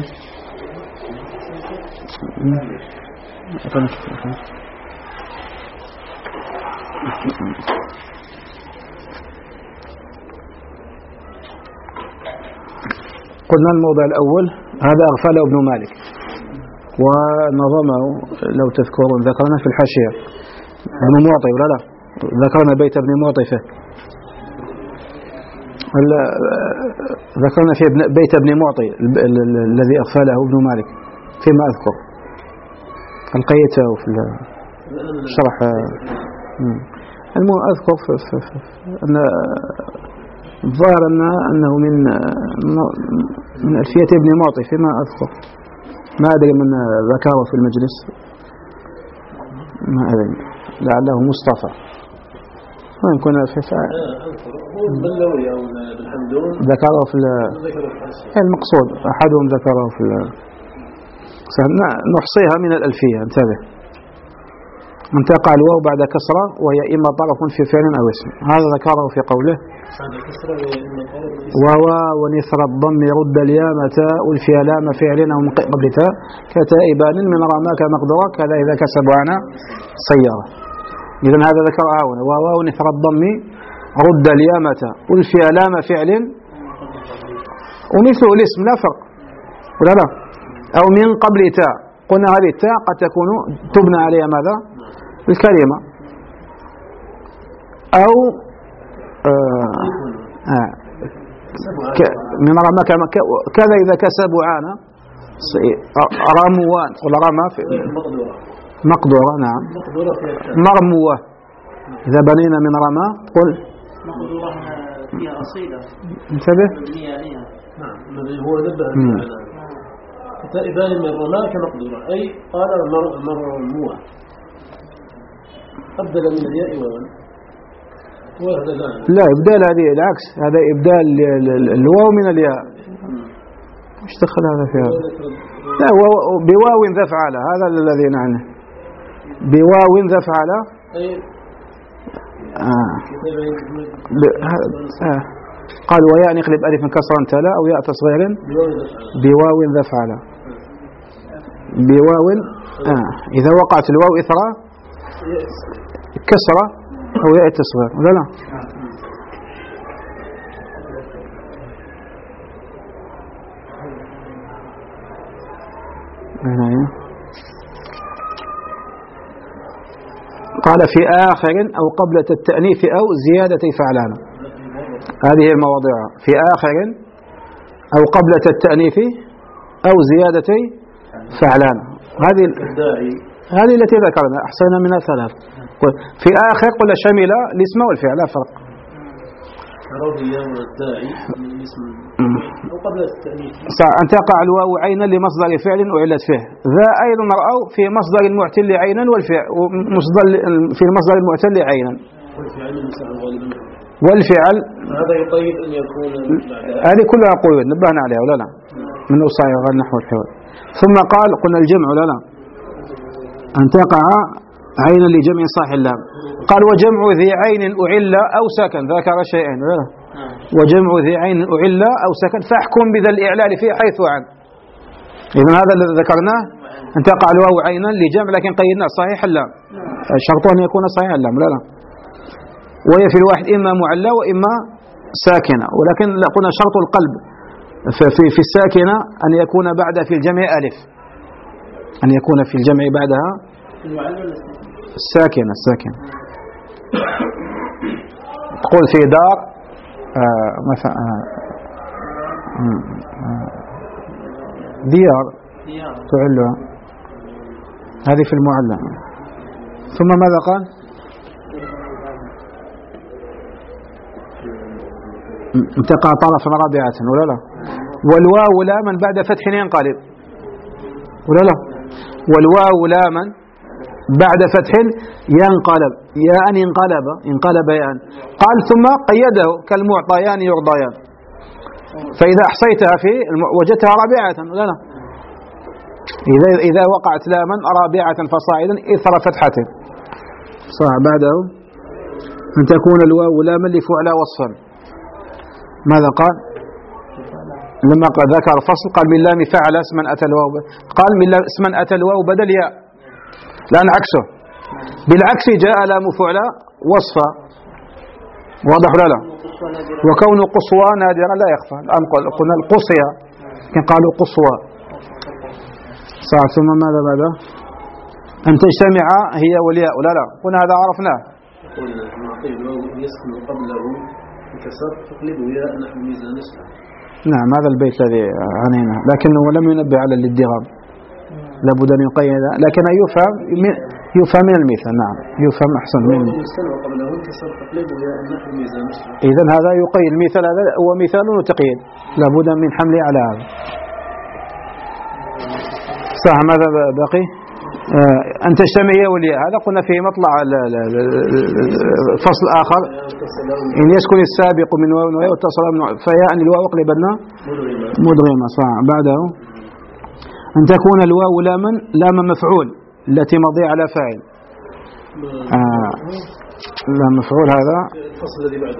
قلنا الموضع الأول هذا أغفله ابن مالك ونظمه لو تذكرون، ذكرنا في الحاشية ابن معطي ولا لا، ذكرنا بيت ابن معطي فيه، ذكرنا في بيت ابن معطي الذي أغفله ابن مالك فيما أذكر، القيته في الشرح. المهم أذكر في في في أن الظاهر أن أنه من من ألفية ابن معطي فيما أذكر، ما أدري من ذكره في المجلس، ما أدري لعله مصطفى وإن كنا في فعل ذكره في المقصود، أحدهم ذكره في نحصيها من الألفية. انتبه، أن تقع الواو بعد كسرة وهي إما طرف في فعل أو اسم، هذا ذكره في قوله وواو ونثر الضم رد اليامة ألفي لام فعل أو من قبل تاء كتائبان من رماك مقدرة كذا إذا كسب عنا سيارة. إذن هذا ذكرها هنا، وواو نثر الضم رد اليامة ألفي لام فعل ومثله الاسم لا فرق ولا لا، أو من قبل تاء. قلنا هذه التاء قد تكون تبنى عليها ماذا؟ الكلمة، أو آه آه من رمى كذا إذا كسبوا عانا رموان ولا رمى مقدورة. نعم مرموة. إذا بنينا من رمى قل مقدورة فيها أصيلة. انتبه. نعم هو نبه كتائبان من رمى كمقدورة، أي قال مرموة أبدل من الياء وواو. لا إبدال هذه العكس، هذا إبدال الواو من الياء. مش دخل هذا في هذا؟ لا بواو ذا فعل، هذا الذي نعنى بواو ذا فعل. آه. آه. قال وياء نقلب ألف كسرا تلا أو ياء تصغير بواو ذا فعل بواو. آه. إذا وقعت الواو إثر كسرة أو ياء التصغير ولا لا؟ قال في آخر أو قبلة التأنيث أو زيادة فعلان. هذه المواضيع في آخر أو قبل التأنيث أو زيادتي فعلان. هذه هذه التي ذكرنا أحصينا منها ثلاث. في آخر قل شمل الاسم والفعل لا فرق. رضي والداعي من الاسم أو قبل التأنيث. أن تقع الواو عينا لمصدر فعل أعلت فيه. ذا أيضا رأوا في مصدر المعتل عينا والفعل ومصدر في المصدر المعتل عينا. والفعل هذا يقيد أن يكون هذه كلها قيود نبهنا عليها ولا لا من وصايا غير نحو الحوار. ثم قال قلنا الجمع ولا لا أن تقع عينا لجمع صاحب اللام. قال وجمع ذي عين أعل أو سكن ذكر شيئين ولا وجمع ذي عين أعل أو سكن فاحكم بذا الإعلال فيه حيث عن. إذن هذا الذي ذكرناه أن تقع الواو عينا لجمع لكن قيدنا صحيح اللام شرطه أن يكون صحيح اللام لا لا وهي في الواحد إما معلى وإما ساكنة ولكن قلنا شرط القلب في في الساكنة أن يكون بعد في الجمع ألف أن يكون في الجمع بعدها الساكنة الساكنة. تقول في دار آه مثلا آه آه ديار تعلها هذه في المعلى. ثم ماذا قال انتقى طرفا رابعة ولا لا والواو لاما بعد فتح ينقلب ولا لا والواو لاما بعد فتح ينقلب يا أن ينقلب انقلب يا أن قال ثم قيده كالمعطيان يرضيان فإذا أحصيتها في وجدتها رابعة ولا لا إذا إذا وقعت لاما رابعة فصاعدا إثر فتحة صح بعده أن تكون الواو لاما لفعل وصفا. ماذا قال لما قال ذكر الفصل قال من لام فعل اسما أتى الواو قال من لام اسما أتى الواو بدل ياء لأن عكسه بالعكس جاء لام فعل وصفا واضح لا لا وكون قصوى نادرا لا يخفى الآن قلنا القصية كان قالوا قصوى صح. ثم ماذا بعده أن تجتمع هي والياء ولا لا قلنا هذا عرفناه يسكن قبله كسر تقلبه ياء نحو ميزان اسمه. نعم هذا البيت الذي عنينا لكنه لم ينبه على الادغام لابد أن يقيد لكن يفهم يفهم من المثال. نعم يفهم أحسن من إذن هذا يقيد المثال هذا هو مثال وتقييد لابد من حمله على هذا صح. ماذا باقي أن تجتمع هي والياء هذا قلنا فيه مطلع فصل آخر إن يسكن السابق من واو وياء واتصل فياء الواو اقلبنا مدغمة صح. بعده أن تكون الواو لاما لاما مفعول التي مضي على فاعل آه لام مفعول هذا الفصل الذي بعده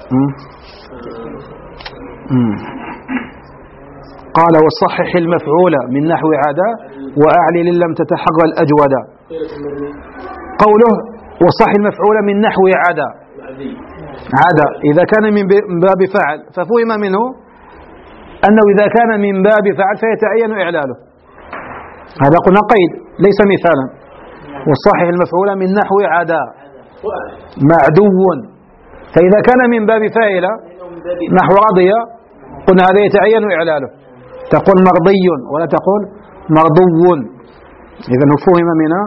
قال وصحح المفعول من نحو عدا وأعلل لم تتحرى الأجودا. قوله وصحح المفعول من نحو عدا عدا إذا كان من باب فعل ففهم منه أنه إذا كان من باب فعل فيتعين إعلاله هذا قلنا قيد ليس مثالا. وصحح المفعول من نحو عدا معدو فإذا كان من باب فاعل نحو رضي قلنا هذا يتعين إعلاله تقول مرضي ولا تقول مرضو إذا فهم منها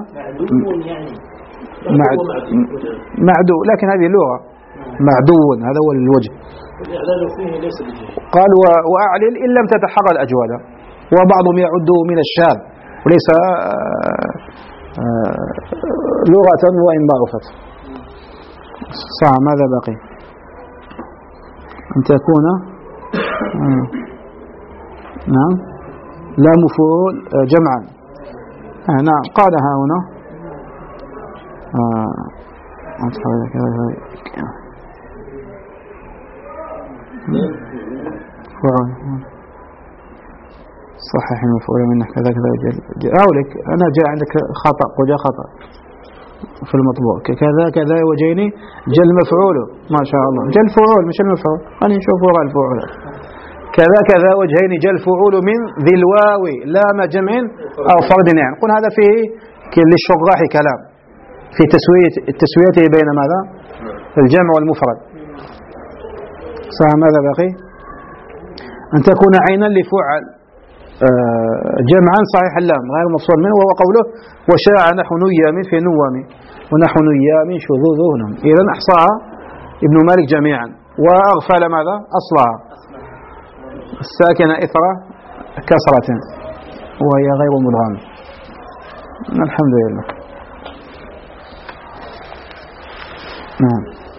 معدو لكن هذه اللغة معدو هذا هو الوجه. قال وأعلل إن لم تتحرى الأجوال وبعضهم يعده من الشاذ وليس لغة وإن ضعفت صح. ماذا بقي أن تكون نعم لا مفعول جمعا آه نعم قالها هنا آه صحح المفعول منه كذا كذا جل أولك أنا جاء عندك خطأ وجاء خطأ في المطبوع كذا كذا وجيني جل مفعوله ما شاء الله جل فعول مش المفعول خلينا نشوف وراء الفعول كذا كذا وجهين جل فعول من ذي الواو لام جمع أو فرد يعني قل هذا فيه للشراح كلام في تسوية تسويته بين ماذا الجمع والمفرد صح. ماذا بقي؟ أن تكون عينا لفعل جمعا صحيح اللام غير مفصول منه، وهو قوله وشاع نحو نيام في نوام ونحو نيام شذوذهم. إذا أحصاها ابن مالك جميعا وأغفل ماذا؟ أصلها الساكنة إثر كسرة وهي غير مدغمة. الحمد لله. نعم.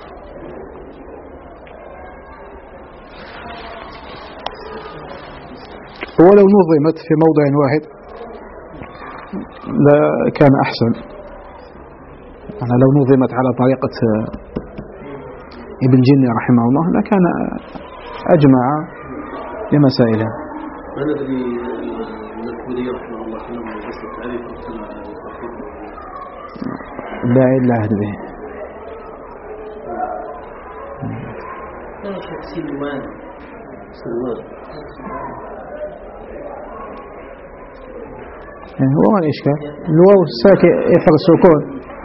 ولو نظمت في موضع واحد لكان أحسن. أنا لو نظمت على طريقة ابن جني رحمه الله لكان أجمع لمسائلها. ما ندري المكبولي رحمه الله حينما يجلس التعريف والسمع بعيد العهد به. سلوان سلوان يعني هو ما الإشكال الواو الساكن إثر السكون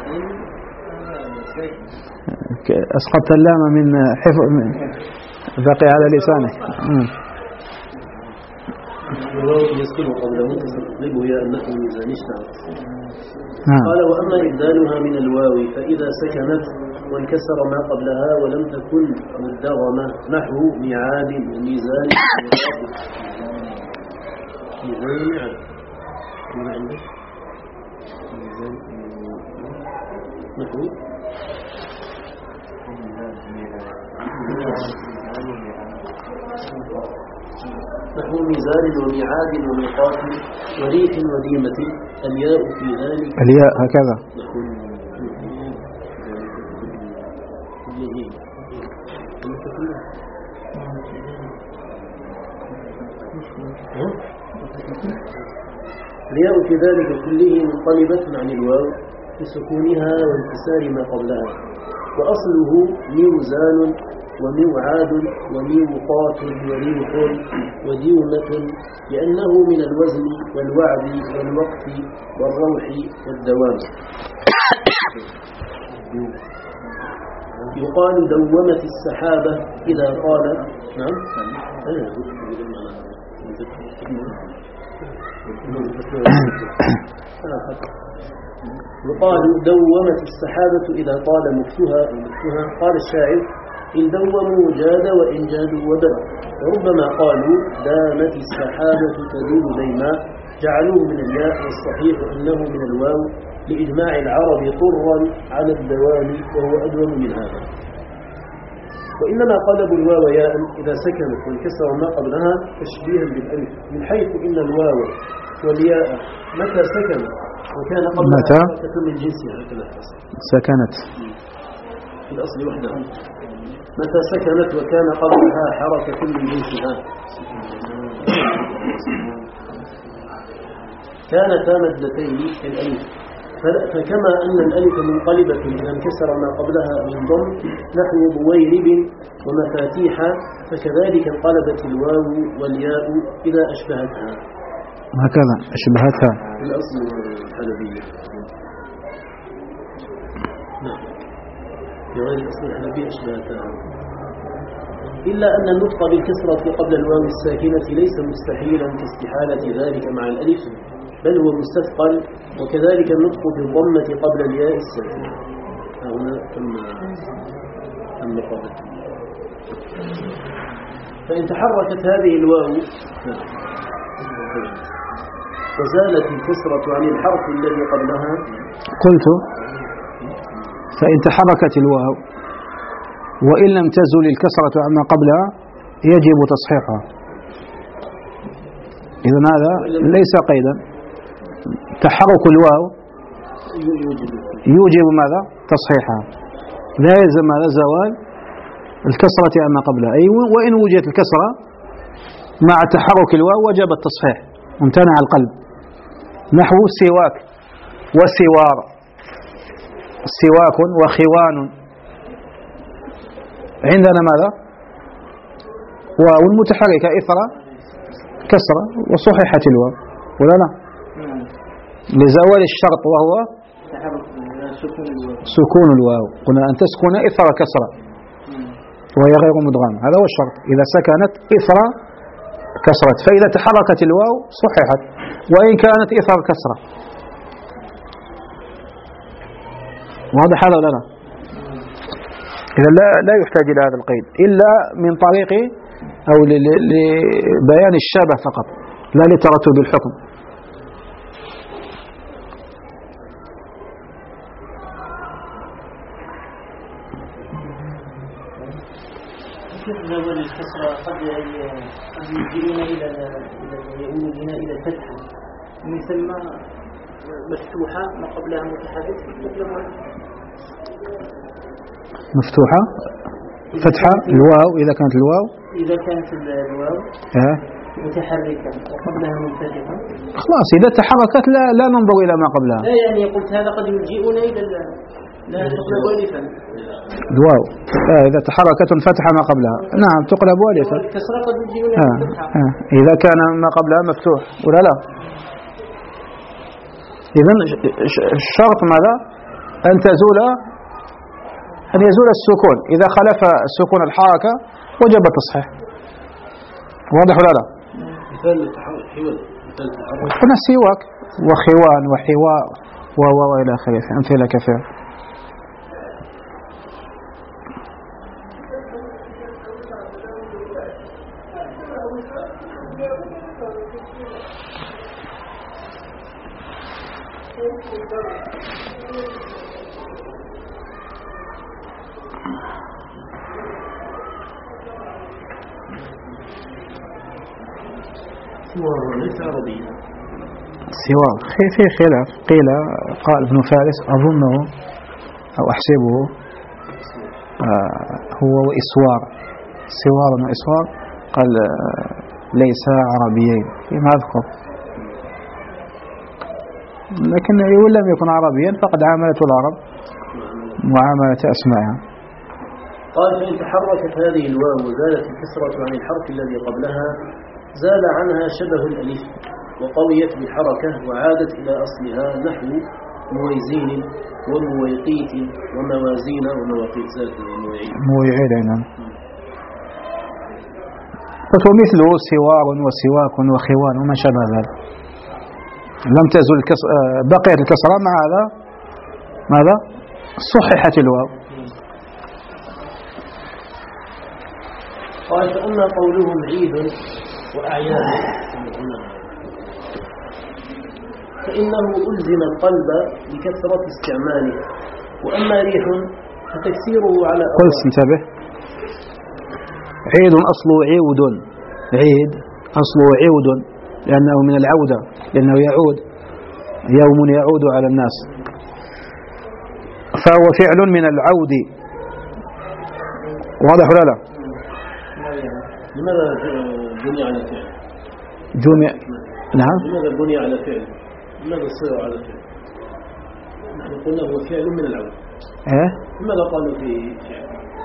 أسقطت اللام من حفظ بقي على لسانك. الواو يسكن قبل متصل تقلبه يا أنه ميزان اشتعل. قال وأما إبدالها من الواو فإذا سكنت وانكسر ما قبلها ولم تكن مدغمة نحو ميعاد وميزان ميزان ميعاد ما عندك ميزان نحو نحو ميزان وميعاد وميقات وريح وديمة الياء في ذلك الياء هكذا الياء في ذلك كله منقلبة عن الواو بسكونها وانكسار ما قبلها، وأصله ميوزان وميوعاد وميوقات وريح وديومة لأنه من الوزن والوعد والوقت والروح والدوام. يقال دومت السحابة إذا قال نعم يقال دومت السحابة إذا قال مكتها ومكتها. قال الشاعر إن دوموا جاد وإن جادوا وبد. وربما قالوا دامت السحابة تدوم ديما جعلوه من الياء والصحيح أنه من الواو لإجماع العرب طرا على الدوام وهو أدوم من هذا. وإنما قلبوا الواو ياء إذا سكنت وانكسر ما قبلها تشبيها بالألف، من حيث إن الواو والياء متى سكنت وكان قبلها حركة من جنسها سكنت في الأصل وحدها متى سكنت وكان قبلها حركة من جنسها كانتا مدتين كالألف. فكما أن الألف منقلبة إذا انكسر ما قبلها من ضم نحو بويرب ومفاتيح، فكذلك انقلبت الواو والياء إذا أشبهتها. هكذا أشبهتها الأصل الحلبية. نعم بغير الأصل الحلبية أشبهتها، إلا أن النطق بالكسرة قبل الواو الساكنة ليس مستحيلا كاستحالة ذلك مع الألف، بل هو مستثقل، وكذلك النطق بالضمة قبل الياء الساكنة. هنا ثم النقابة. فإن تحركت هذه الواو وزالت الكسرة عن الحرف الذي قبلها. قلت فإن تحركت الواو وإن لم تزل الكسرة عما قبلها يجب تصحيحها. إذن هذا ليس قيدا. تحرك الواو يوجب ماذا؟ تصحيحها. لا يلزم هذا زوال الكسرة عما قبلها، أي وإن وجدت الكسرة مع تحرك الواو وجب التصحيح وامتنع القلب. نحو سواك وسوار، سواك وخوان. عندنا ماذا؟ واو متحركة إثر كسرة وصححت الواو ولا لا؟ لزوال الشرط وهو سكون الواو. قلنا أن تسكن إثر كسرة وهي غير مدغمة، هذا هو الشرط، إذا سكنت إثر كسرت، فإذا تحركت الواو صححت وإن كانت إثر كسرة. واضح هذا ولا لا؟ إذا لا, لا يحتاج إلى هذا القيد إلا من طريق أو لبيان الشبه فقط لا لترتب الحكم. زوال الكسرة قد قد يجيئون إلى يؤولون إلى الفتحة يسمى مفتوحة ما قبلها متحرك مفتوحة فتحة الواو إذا كانت الواو إذا كانت الواو اه متحركة وقبلها منفتحة خلاص إذا تحركت لا لا ننظر إلى ما قبلها. لا يعني قلت هذا قد يجيئون إلى لا تقلب ألفا الواو آه إذا تحركت انفتح ما قبلها نعم تقلب ألفا. الكسرة قد يجيئون آه. آه. إذا كان ما قبلها مفتوح ولا لا. إذن الشرط ماذا؟ أن تزول أن يزول السكون، إذا خلف السكون الحركة وجب التصحيح. واضح ولا لا؟ مثال التحرك حول مثال التحرك هنا سواك وخوان وحواء و وإلى آخره أمثلة كثيرة. ليس عربيا سواء في خلاف، قيل قال ابن فارس أظنه أو أحسبه آه هو وإسوار سوار وإسوار قال آه ليس عربيين فيما أذكر، لكن إن لم يكن عربيا فقد عاملت العرب معاملة أسمائها. قال فإن تحركت هذه الواو وزالت الكسرة عن الحرف الذي قبلها زال عنها شبه الألف وقويت بالحركة وعادت إلى أصلها نحو مويزين ومويقيت وموازين ومواقيت زاد مويعين. نعم. ومثله سوار وسواك وخوان وما شابه ذلك لم تزل الكس... بقيت الكسرة مع هذا ماذا؟ صححت الواو. قال فأما قولهم عيد وأعياد فإنه ألزم القلب بكثرة استعماله، وأما ريح فتكسيره على قلت انتبه، عيد أصله عود، عيد أصله عود لأنه من العودة، لأنه يعود يوم يعود على الناس، فهو فعل من العود. واضح ولا لا؟ لماذا بني على فعل؟ جمع نعم. لماذا بني على فعل؟ لماذا صير على فعل؟ نحن قلنا هو فعل من العود. إيه؟ لماذا قالوا فيه فعل؟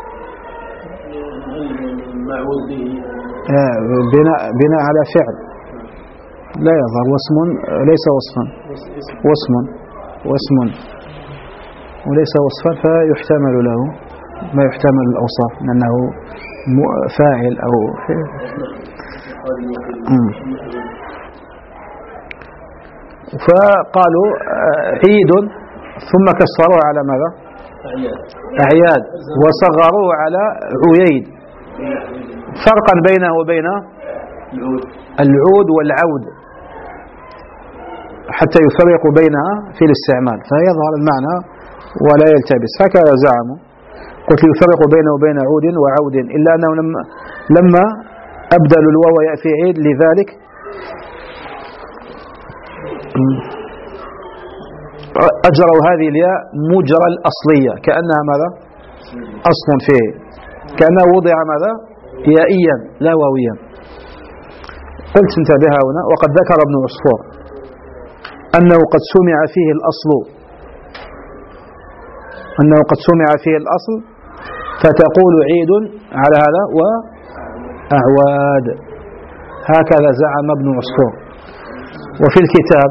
المعود به آه بناء بناء على فعل لا يظهر واسم ليس وصفا، واسم واسم وليس وصفا فيحتمل له ما يحتمل الأوصاف لأنه فاعل أو فقالوا عيد ثم كسروا على ماذا؟ أعياد وصغروا على عييد، فرقا بينه وبين العود والعود حتى يفرق بينها في الاستعمال فيظهر المعنى ولا يلتبس، هكذا زعموا. قلت يفرق بينه وبين عود وعود، إلا أنه لما, لما أبدلوا الواو في عيد لذلك أجروا هذه الياء مجرى الأصلية كأنها ماذا؟ أصل فيه، كأنه وضع ماذا؟ يائيا لا واويا. قلت انتبه هنا، وقد ذكر ابن عصفور أنه قد سمع فيه الأصل أنه قد سمع فيه الأصل فتقول عيد على هذا وأعواد، هكذا زعم ابن عصفور. وفي الكتاب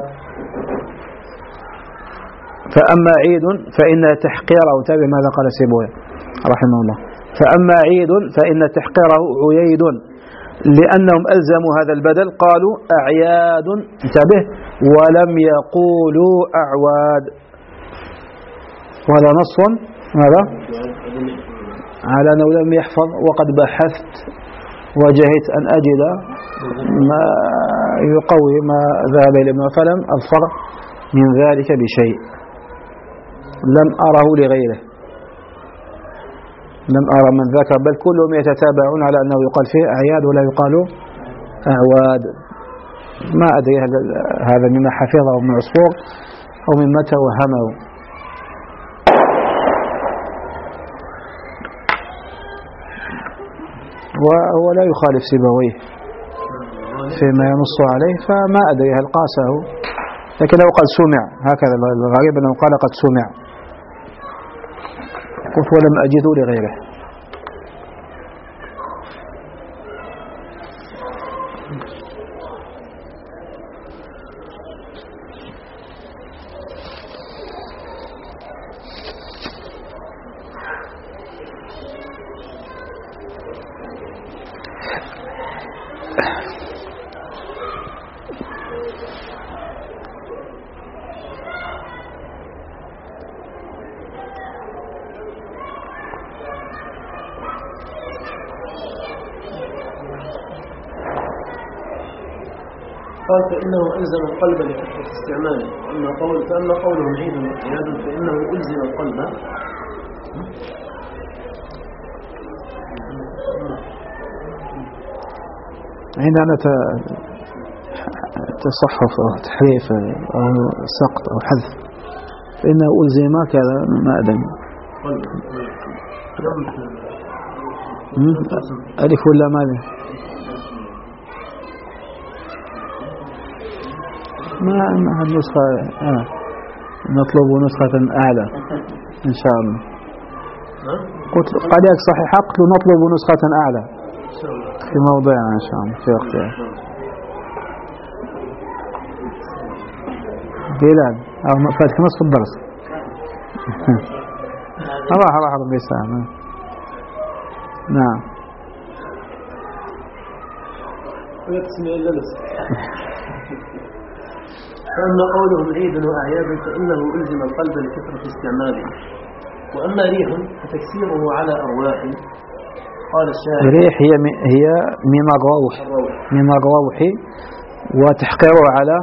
فأما عيد فإن تحقيره، تابع ماذا قال سيبويه رحمه الله، فأما عيد فإن تحقيره عييد لأنهم ألزموا هذا البدل قالوا أعياد انتبه ولم يقولوا أعواد. وهذا نص ماذا على أنه لم يحفظ، وقد بحثت وجهت أن أجد ما يقوي ما ذهب إليه فلم أظفر من ذلك بشيء، لم أره لغيره، لم أرى من ذكر، بل كلهم يتتابعون على أنه يقال فيه أعياد ولا يقال أعواد. ما أدري هذا مما حفظه ابن عصفور أو مما توهمه. وهو لا يخالف سيبويه فيما ينص عليه، فما أدري هل قاسه، لكنه قد سمع، هكذا الغريب أنه قال قد سمع، قلت ولم أجده لغيره. قال فإنه ألزم القلب لكثرة استعماله، وأما قول فأما قولهم عيد وأعياد فإنه ألزم القلب. عندنا تصحف أو تحريف أو سقط أو حذف، فإنه ألزم كذا ما أدري ألف ولا ماذا؟ ما ما النسخة آه. نطلب نسخة أعلى إن شاء الله. قلت قد يصح حق نطلب نسخة أعلى في موضعنا إن شاء الله في وقتها. بلال أو فاتك نصف الدرس. راح راح ربي يسامح. نعم. فأما قولهم عيد وأعياد فإنه ألزم القلب لكثرة استعماله، وأما ريح فتكسيره على أرواح. قال الشاعر ريح هي هي من الروح، من الروح، وتحقيره على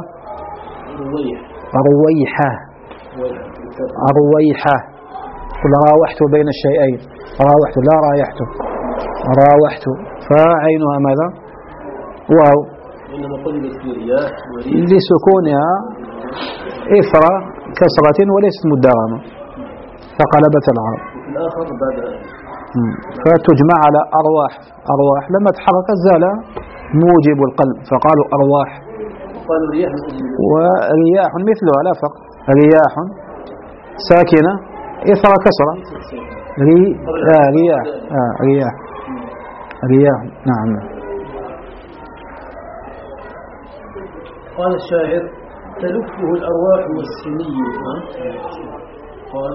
رويحة، رويحة. قل راوحت بين الشيئين، راوحت لا رايحت، راوحت فعينها ماذا؟ واو لسكونها إثر كسرة وليست مدغمة فقلبت العرب، فتجمع على أرواح. أرواح لما تحركت زال موجب القلب فقالوا أرواح. ورياح مثلها لا فرق، رياح ساكنة إثر كسرة، ري آه رياح آه رياح رياح نعم. قال الشاعر تلفه الأرواح والسني. قال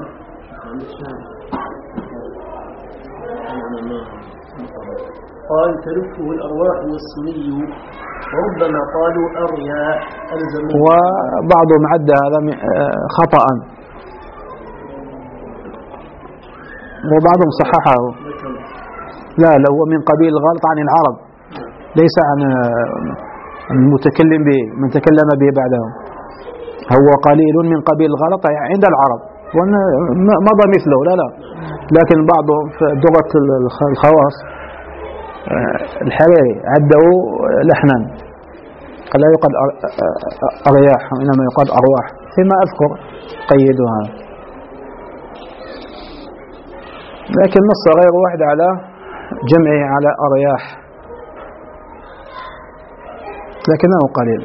قال تلفه الأرواح والسني، وربما قالوا أرياح الزمين. وبعضهم عد هذا خطأ وبعضهم صححه. لا لا هو من قبيل الغلط عن العرب، ليس عن المتكلم به من تكلم به بعدهم، هو قليل من قبيل الغلط عند العرب ومضى مثله. لا لا لكن بعضهم في لغة الخواص الحريري عده لحنا، قال لا يقال أرياح إنما يقال أرواح، فيما أذكر قيدها. لكن نص غير واحد على جمعه على أرياح لكنه قليل.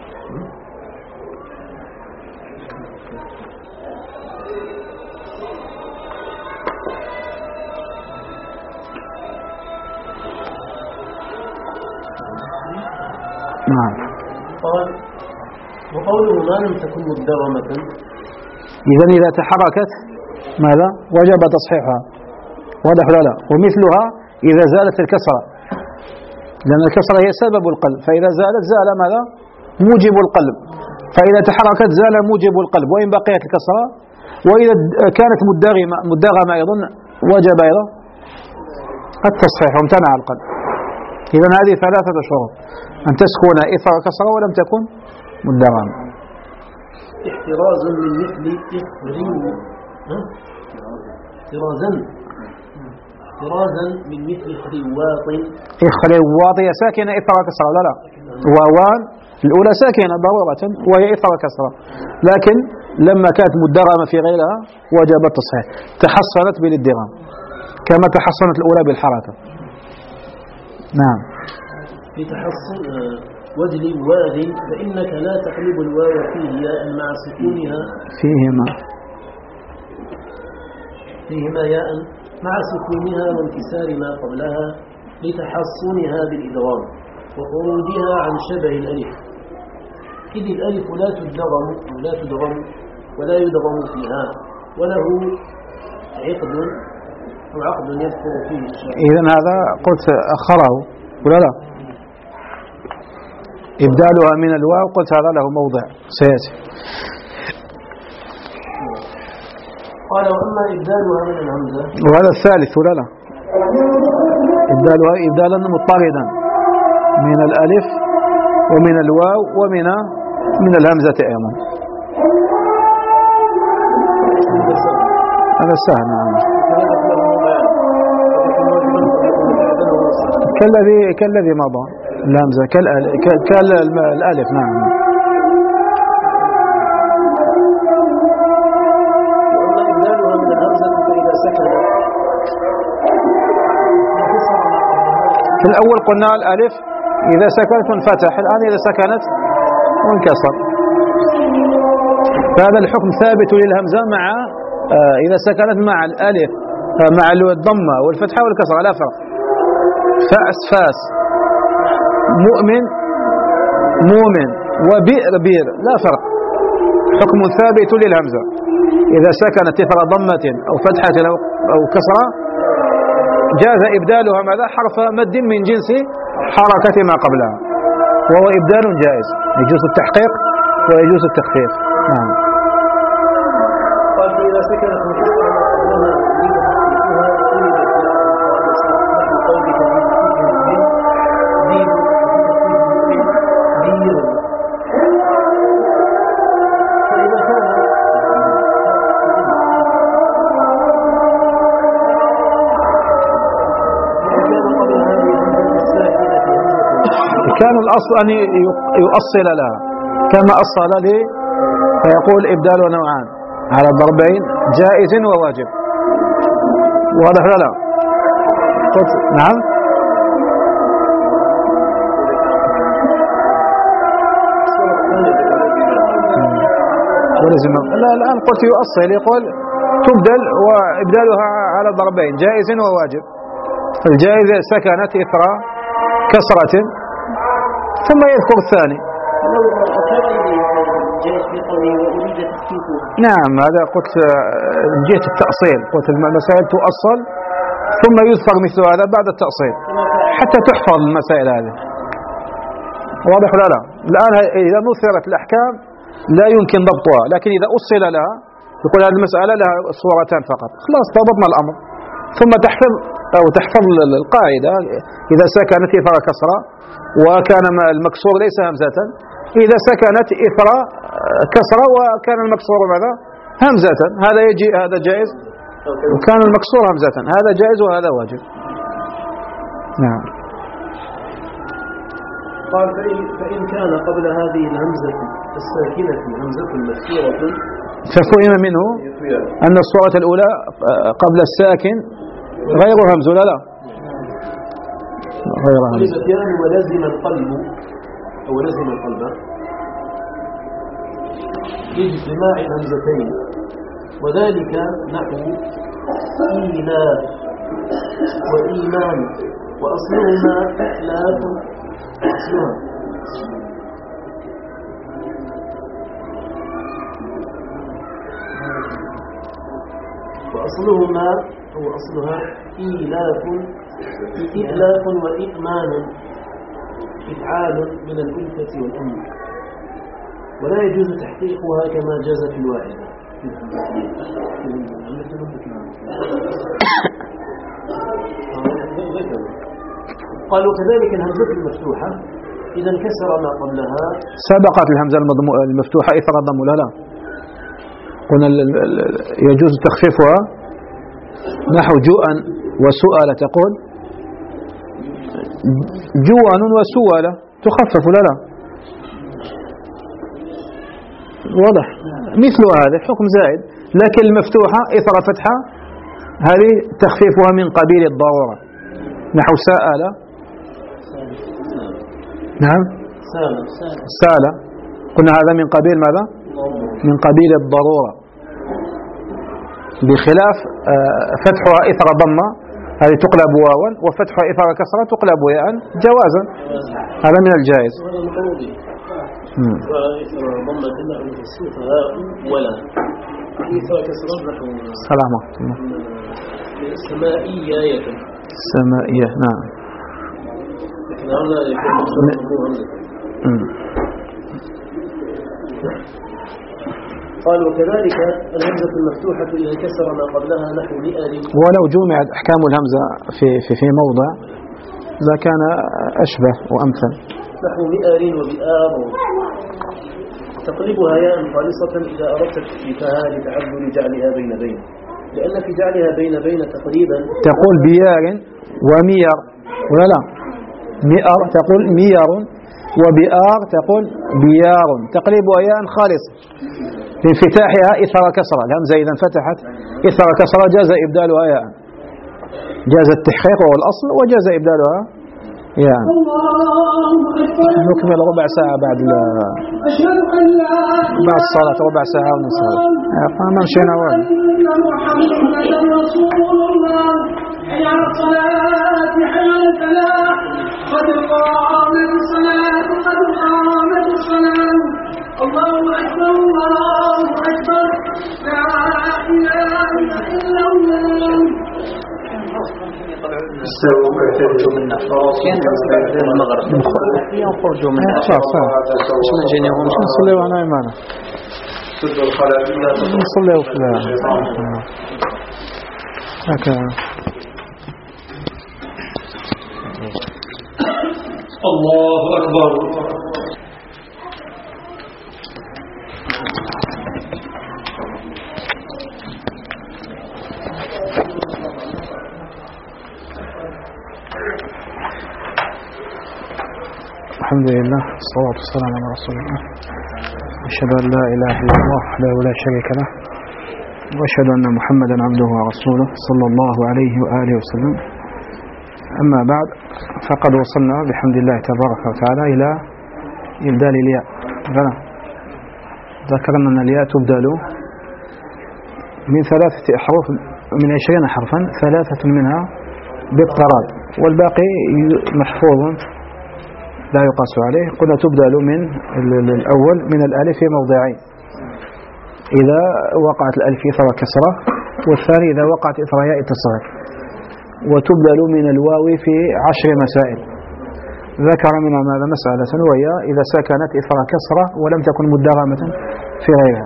نعم. قال وقوله ما لم تكن مدغمة، إذن إذا تحركت ماذا؟ وجب تصحيحها واضح ولا لا؟ ومثلها إذا زالت الكسرة، لأن الكسرة هي سبب القلب، فإذا زالت زال ماذا؟ موجب القلب، فإذا تحركت زال موجب القلب وإن بقيت الكسرة، وإذا كانت مدغمة مدغمة أيضا وجب أيضا التصحيح وامتنع القلب. إذا هذه ثلاثة شروط: أن تسكن إثر كسرة ولم تكن مدغمة. احتراز من مثل إخريو احترازا احترازا من مثل خريواط. إخريواط هي ساكنة إثر كسرة لا لا، واوان الأولى ساكنة ضرورة وهي إثر كسرة، لكن لما كانت مدغمة في غيرها وجب التصحيح، تحصنت بالادغام كما تحصنت الأولى بالحركة. نعم. في تحصن وجل واد فإنك لا تقلب الواو فيه ياء مع سكونها فيهما فيهما ياء مع سكونها وانكسار ما قبلها لتحصنها بالإدغام وخروجها عن شبه الألف، إذ الألف لا تدغم لا تدغم ولا يدغم فيها، وله عقد أو عقد يذكر فيه الشيء. إذن هذا قلت أخره ولا لا؟ إبدالها من الواو قلت هذا له موضع سيأتي. قال وأما إبدالها من الهمزة، وهذا الثالث ولا لا؟ إبدالها إبدالا مضطردا من الألف ومن الواو ومن من الهمزة أيضا. هذا سهل. نعم. كالذي كالذي مضى الهمزة كالألف. نعم. في الأول قلنا الألف إذا سكنت انفتح، الآن إذا سكنت وانكسر، فهذا الحكم ثابت للهمزة مع آه إذا سكنت مع الألف آه مع الضمة والفتحة والكسرة لا فرق. فأس فاس، مؤمن مؤمن، وبئر بير لا فرق، حكم ثابت للهمزة إذا سكنت إثر ضمة أو فتحة أو كسرة جاز إبدالها ماذا؟ حرف مد من جنس حركة ما قبلها، وهو إبدال جائز، يجوز التحقيق ويجوز التخفيف. نعم. قال إذا سكنت مكسرة ما قبلها كان الأصل أن يؤصل لها كما أصل لي، فيقول إبدال نوعان على ضربين جائز وواجب. واضح ولا لا؟ قلت نعم. ولازم لا الآن قلت يؤصل، يقول تبدل وإبدالها على ضربين جائز وواجب. الجائز سكنت إثر كسرة ثم يذكر الثاني. نعم هذا قلت من جهة التأصيل، قلت المسائل تؤصل ثم يذكر مثل هذا بعد التأصيل حتى تحفظ المسائل هذه. واضح ولا لا؟ الآن إذا نثرت الأحكام لا يمكن ضبطها، لكن إذا أصل لها يقول هذه المسألة لها صورتان فقط، خلاص ضبطنا الأمر. ثم تحفظ أو تحفظ القاعدة إذا سكنت إثر كسرة وكان المكسور ليس همزة، إذا سكنت إثر كسرة وكان المكسور ماذا؟ همزة، هذا يجي هذا جائز، وكان المكسور همزة هذا جائز وهذا واجب. نعم. قال فإن كان قبل هذه الهمزة الساكنة همزة مكسورة ففهم منه أن الصورة الأولى قبل الساكن غير همز لا لا غير همز. ولزم القلب أو لزم القلب باجتماع الهمزتين، وذلك نحو إيلا وإيمان، وأصلهما إحلاف أصلها. وأصلهما هو أصلها إيلاف إئلاف وإئمان إفعال من الألفة والأمر، ولا يجوز تحقيقها كما جاز في الواحدة. قال وكذلك الهمزة المفتوحة إذا انكسر ما قبلها. سبقت الهمزة المفتوحة إثر الضم ولا لا؟ قلنا يجوز تخفيفها نحو جوءا وسؤال، تقول جوان وسؤال تخفف ولا لا؟ واضح مثل هذا حكم زائد، لكن المفتوحة إثر فتحة هذه تخفيفها من قبيل الضرورة، نحو سأل نعم سال، قلنا هذا من قبيل ماذا؟ من قبيل الضرورة، بخلاف فتحها إثر ضمة هذه تقلب واوا، وفتحها إثر كسرة تقلب ياء جوازا، هذا من الجائز. وإثر ضمة نحو السفهاء ولا إثر كسرة نحو سلامة سمائية سمائية نعم. لكن هذا يكون قال وكذلك الهمزة المفتوحة إذا كسر ما قبلها نحو مئة، ولو جمعت أحكام الهمزة في في في موضع لكان أشبه وأمثل، نحو مئة وبئار تقلبها ياء خالصة إذا أردت تثبيتها لتعذر جعلها بين بين، لأن في جعلها بين بين تقريبا تقول بيار وميار ولا لا؟ مئر تقول ميار، وبئار تقول بيار، تقلبها ياء خالصة لانفتاحها إثر كسرة، الهمزة إذا انفتحت إثر كسرة جاز إبدالها ياء، جاز التحقيق وهو الأصل، وجاز إبدالها ياء. نكمل ربع ساعة بعد بعد الصلاة، ربع ساعة ونصف ما مشينا وين. قد قامت الصلاة قد قامت الصلاة الله أكبر الله أكبر لا إله إلا الله. استووا اعتدلوا منا المغرب يخرجوا منا مش من جنيهم مش نصليوا على إيمانه سدوا الخلاء نصليوا في هكذا. الله أكبر. الحمد لله والصلاة والسلام على رسول الله، أشهد أن لا إله إلا الله وحده لا شريك له، وأشهد أن محمدا عبده ورسوله صلى الله عليه وآله وسلم. أما بعد، فقد وصلنا بحمد الله تبارك وتعالى إلى إبدال الياء. ذكرنا أن الياء تبدل من ثلاثة أحرف من عشرين حرفا، ثلاثة منها بالطراد والباقي محفوظ لا يقاس عليه. قلنا تبدل من الأول من الألف في موضعين، إذا وقعت الألف إثر كسرة، والثاني إذا وقعت إثر ياء تصغير. وتبدل من الواو في عشر مسائل، ذكر منها ماذا مسألة وهي إذا سكنت إثر كسرة ولم تكن مدغمة في غيرها،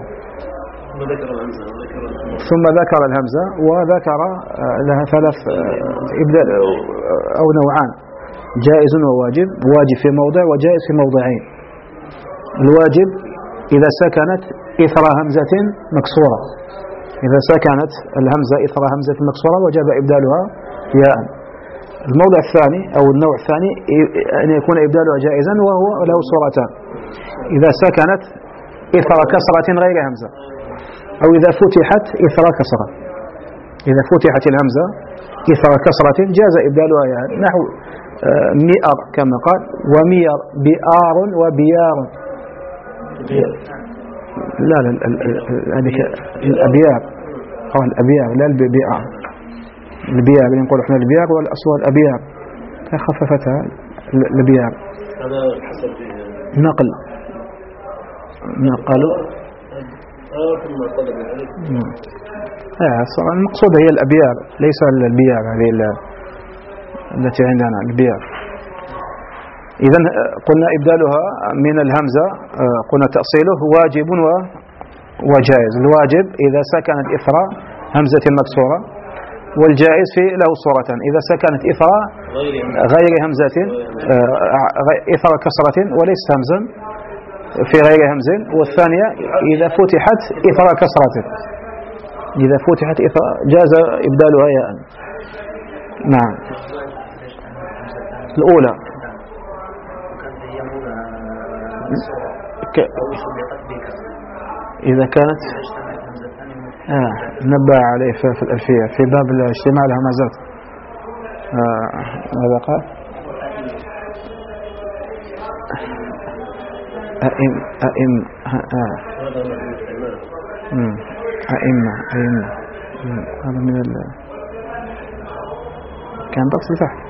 ثم ذكر الهمزة وذكر لها ثلاث إبدال أو نوعان، جائز وواجب، واجب في موضع وجائز في موضعين. الواجب إذا سكنت إثر همزة مكسورة، إذا سكنت الهمزة إثر همزة مكسورة وجب إبدالها ياء. الموضع الثاني أو النوع الثاني أن يكون إبدالها جائزا وهو له صورتان، إذا سكنت إثر كسرة غير همزة، أو إذا فتحت إثر كسرة. إذا فتحت الهمزة إثر كسرة جاز إبدالها ياء، نحو مئر كما قال، ومير بئار وبيار. لا لا هذيك الأبيار، قال الأبيار لا البيار، البيار اللي نقول احنا البيار والأصل الأبيار، خففتها البيار. هذا حسب نقل نقلوا آه ثم طلب العلم. المقصود هي الأبيار ليس البيار هذه التي عندنا البيار. إذن قلنا إبدالها من الهمزة، قلنا تأصيله واجب وجائز. الواجب إذا سكنت إثر همزة مكسورة، والجائز في له صورتان: إذا سكنت إثر غير همزة إثر كسرة وليست همزا في غير همز، والثانية إذا فتحت إثر كسرة، إذا فتحت إثر جاز إبدالها ياء. نعم. الأولى ك... إذا كانت آه نبه عليه في الألفية في باب اجتماع الهمزات. آه ماذا قال؟ أئم أئم آه. أئمة أئمة هذا من ال كان بس تحت.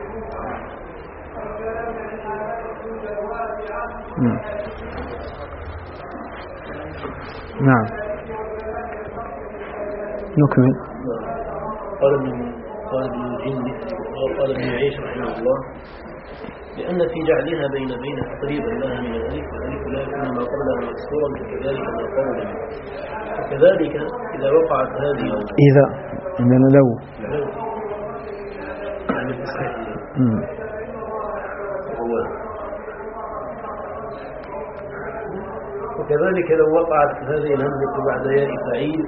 نعم نكمل. قال ابن قال ابن الجن وقال ابن عيش رحمه الله: لأن في جعلها بين بين قريبا لها من الألف، والألف لا يكون ما قبلها مكسورا، كذلك ما قبلها. وكذلك إذا وقعت هذه إذا عندنا لو وكذلك لو وقعت هذه الهمزة بعد ياء فعيل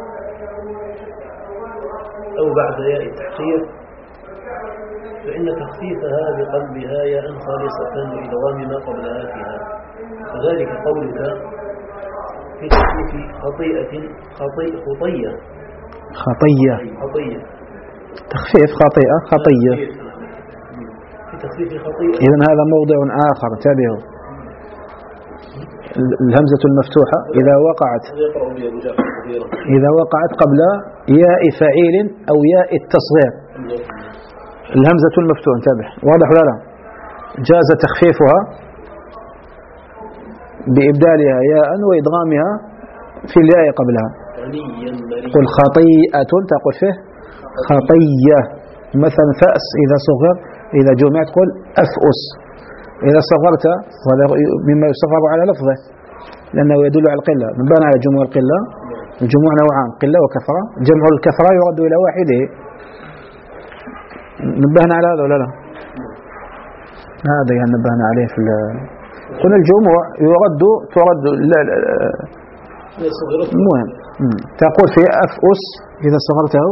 أو بعد ياء التحقير، فإن تخفيفها بقلبها ياء خالصة لإدغام ما قبلها فيها. وذلك قولك في تخفيف خطيئة خطي خطية خطية خطية تخفيف خطيئة خطية في تخفيف خطيئة. إذن هذا موضع آخر، انتبهوا. الهمزة المفتوحة إذا وقعت إذا وقعت قبل ياء فعيل أو ياء التصغير، الهمزة المفتوحة، انتبه، واضح ولا لا؟ جاز تخفيفها بإبدالها ياء وإدغامها في الياء قبلها. قل خطيئة تقول فيه خطية. مثلا فأس إذا صغر إذا جمعت قل أفأس. إذا صغرت وهذا مما يصغر على لفظه لأنه يدل على القلة، نبهنا على جموع القلة. الجموع نوعان: قلة وكثرة. جمع الكثرة يرد إلى واحده، نبهنا على هذا ولا لا؟ هذا يعني نبهنا عليه في قلنا الجموع يرد ترد لا لا المهم تقول في أفأس إذا صغرته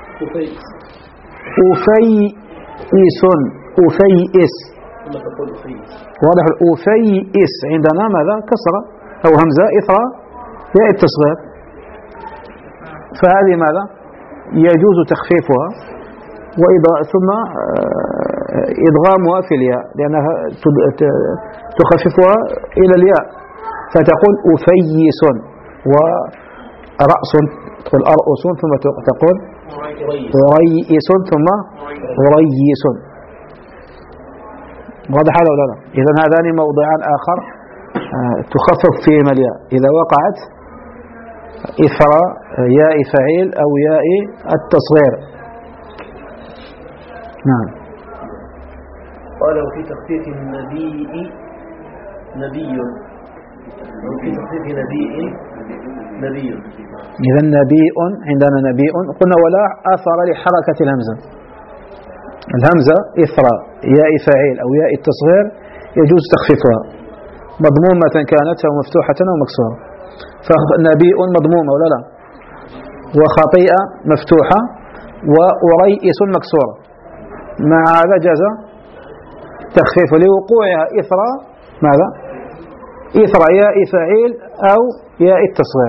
أفيئس أفيئس، واضح. أفيئس عندنا ماذا؟ كسرة أو همزة إثر ياء التصغير، فهذه ماذا؟ يجوز تخفيفها ثم إدغامها في الياء لأنها تخففها إلى الياء، فتقول أفيس، ورأس تقول أرأس، ثم تقول ريئس، ثم ريس. واضح هذا ولا لا؟ إذن هذان موضعان آخر تخفف فيهما الياء إذا وقعت إثر ياء فعيل أو ياء التصغير. نعم. قال: وفي تخفيف النبي نبي، وفي تخفيف نبي نبي. إذا نبيء عندنا نبيء، قلنا ولا أثر لحركة الهمزة. الهمزة إثر ياء فاعل أو ياء التصغير يجوز تخفيفها مضمومة كانت أو مفتوحة أو مكسورة، فنبيء مضمومة ولا لا، وخطيئة مفتوحة، وريئس مكسورة. مع هذا جاز تخفيف لوقوعها إثر ماذا؟ إثر ياء فاعل أو ياء التصغير.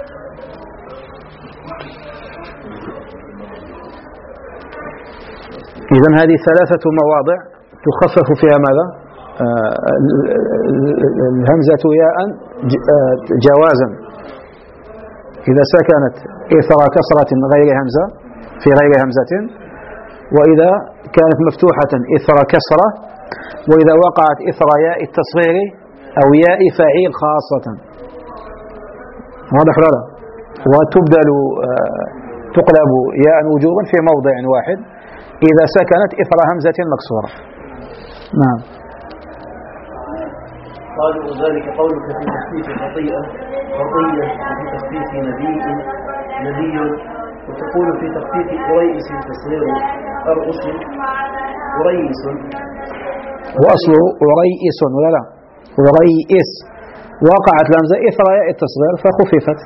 إذن هذه ثلاثة مواضع تخفف فيها ماذا؟ آه الهمزة ياء جوازا إذا سكنت إثر كسرة غير همزة في غير همزة، وإذا كانت مفتوحة إثر كسرة، وإذا وقعت إثر ياء التصغير أو ياء فاعل خاصة. واضح ولا لا؟ وتبدل آه تقلب ياء وجوبا في موضع واحد إذا سكنت إثر همزة مكسورة. نعم. قالوا وذلك قولك في تخفيف خطيئة خطية وفي تخفيف نبي نبي وتقول في تخفيف أريس تصغير أرؤس أريس وأصله أريس ولا لا أريس وقعت الهمزة إثر ياء التصغير فخففت.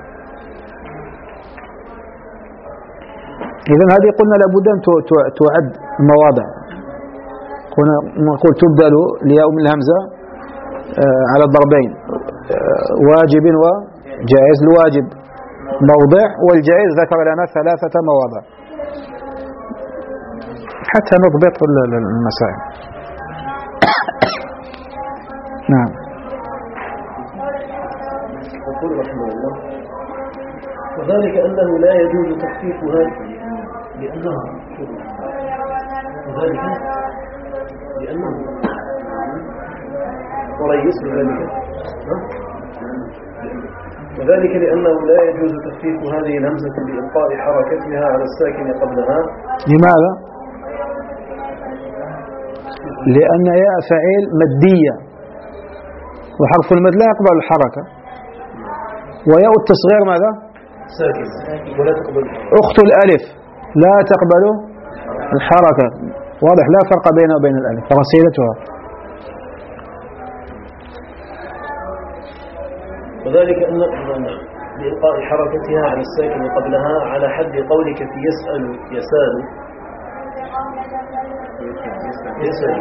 إذن هذه قلنا لابد أن تعد المواضع. قلنا نقول تبدل الياء من الهمزة على الضربين واجب وجائز. الواجب موضع والجائز ذكر لنا ثلاثة مواضع حتى نضبط المسائل. نعم. يقول رحمه الله وذلك أنه لا يجوز تخفيفها لأنه وذلك لأنه وريس بذلك وذلك لأنه لا يجوز تخفيف هذه الهمزة بإبقاء حركتها على الساكن قبلها. لماذا؟ لأن ياء فعيل مدية وحرف المد لا يقبل الحركة وياء التصغير ماذا؟ ساكن ولا تقبل أخت الألف لا تقبل الحركة. واضح لا فرق بينها وبين الألف رسيلتها. وذلك أن بإلقاء حركتها على الساكن قبلها على حد قولك في يسأل يسال يسأل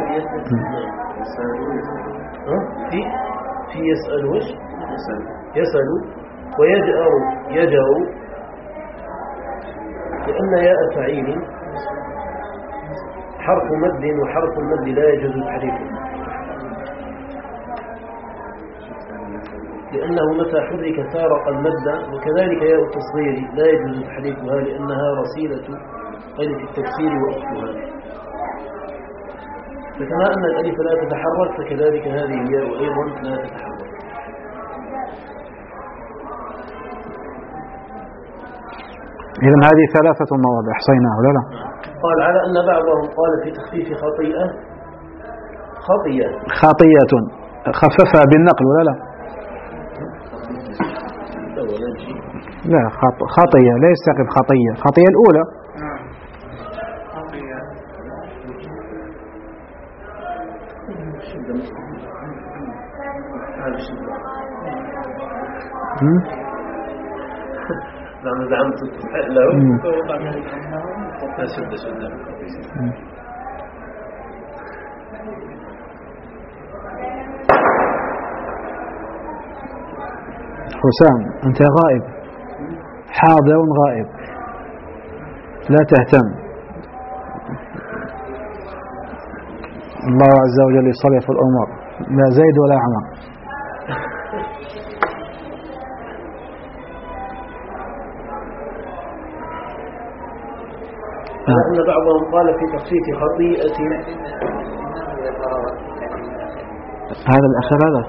في في يسأل وش يسأل ويجأر يجأر لأن ياء فعيل حرف مد وحرف المد لا يجوز تحريفه لأنه متى حرك فارق المد وكذلك ياء التصغير لا يجوز تحريفها لأنها رسيلة ألف التكسير وأختها. فكما أن الألف لا تتحرك فكذلك هذه الياء أيضا لا تتحرك. إذن هذه ثلاثة مواضع حصيناه ولا لا؟ قال على أن بعضهم قال في تخفيف خطيئة خطيئة خطيئة خففها بالنقل ولا لا؟ لا خطيئة لا يستقب خطيئة. خطيئة الأولى نعم زعمت له سد سد حسام أنت غائب حاضر غائب لا تهتم. الله عز وجل يصرف الأمور لا زيد ولا عمر. أن بعضهم قال في تخفيف خطيئة هذا الأخير هذا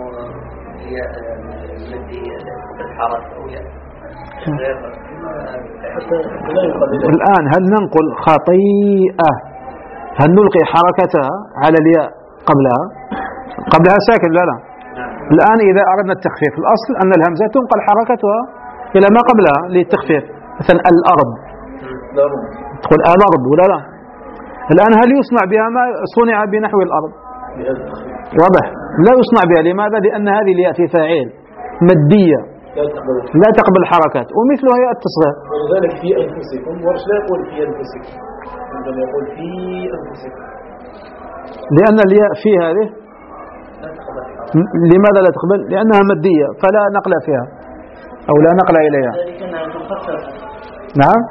الآن هل ننقل خطيئة هل نلقي حركتها على الياء قبلها قبلها ساكن لا لا الآن إذا أردنا التخفيف الأصل أن الهمزة تنقل حركتها إلى ما قبلها للتخفيف مثلا الأرض تقول الأرض ولا لا. الآن هل يصنع بها ما صنع بنحو الأرض؟ واضح لا يصنع بها. لماذا؟ لأن هذه الياء في فاعل مدية لا تقبل الحركات ومثلها ياء التصغير. ولذلك في أنفسكم ورش لا يقول في أنفسكم عندما يقول في أنفسكم لأن الياء في هذه لماذا لا تقبل؟ لأنها مدية فلا نقل فيها أو لا نقل إليها. نعم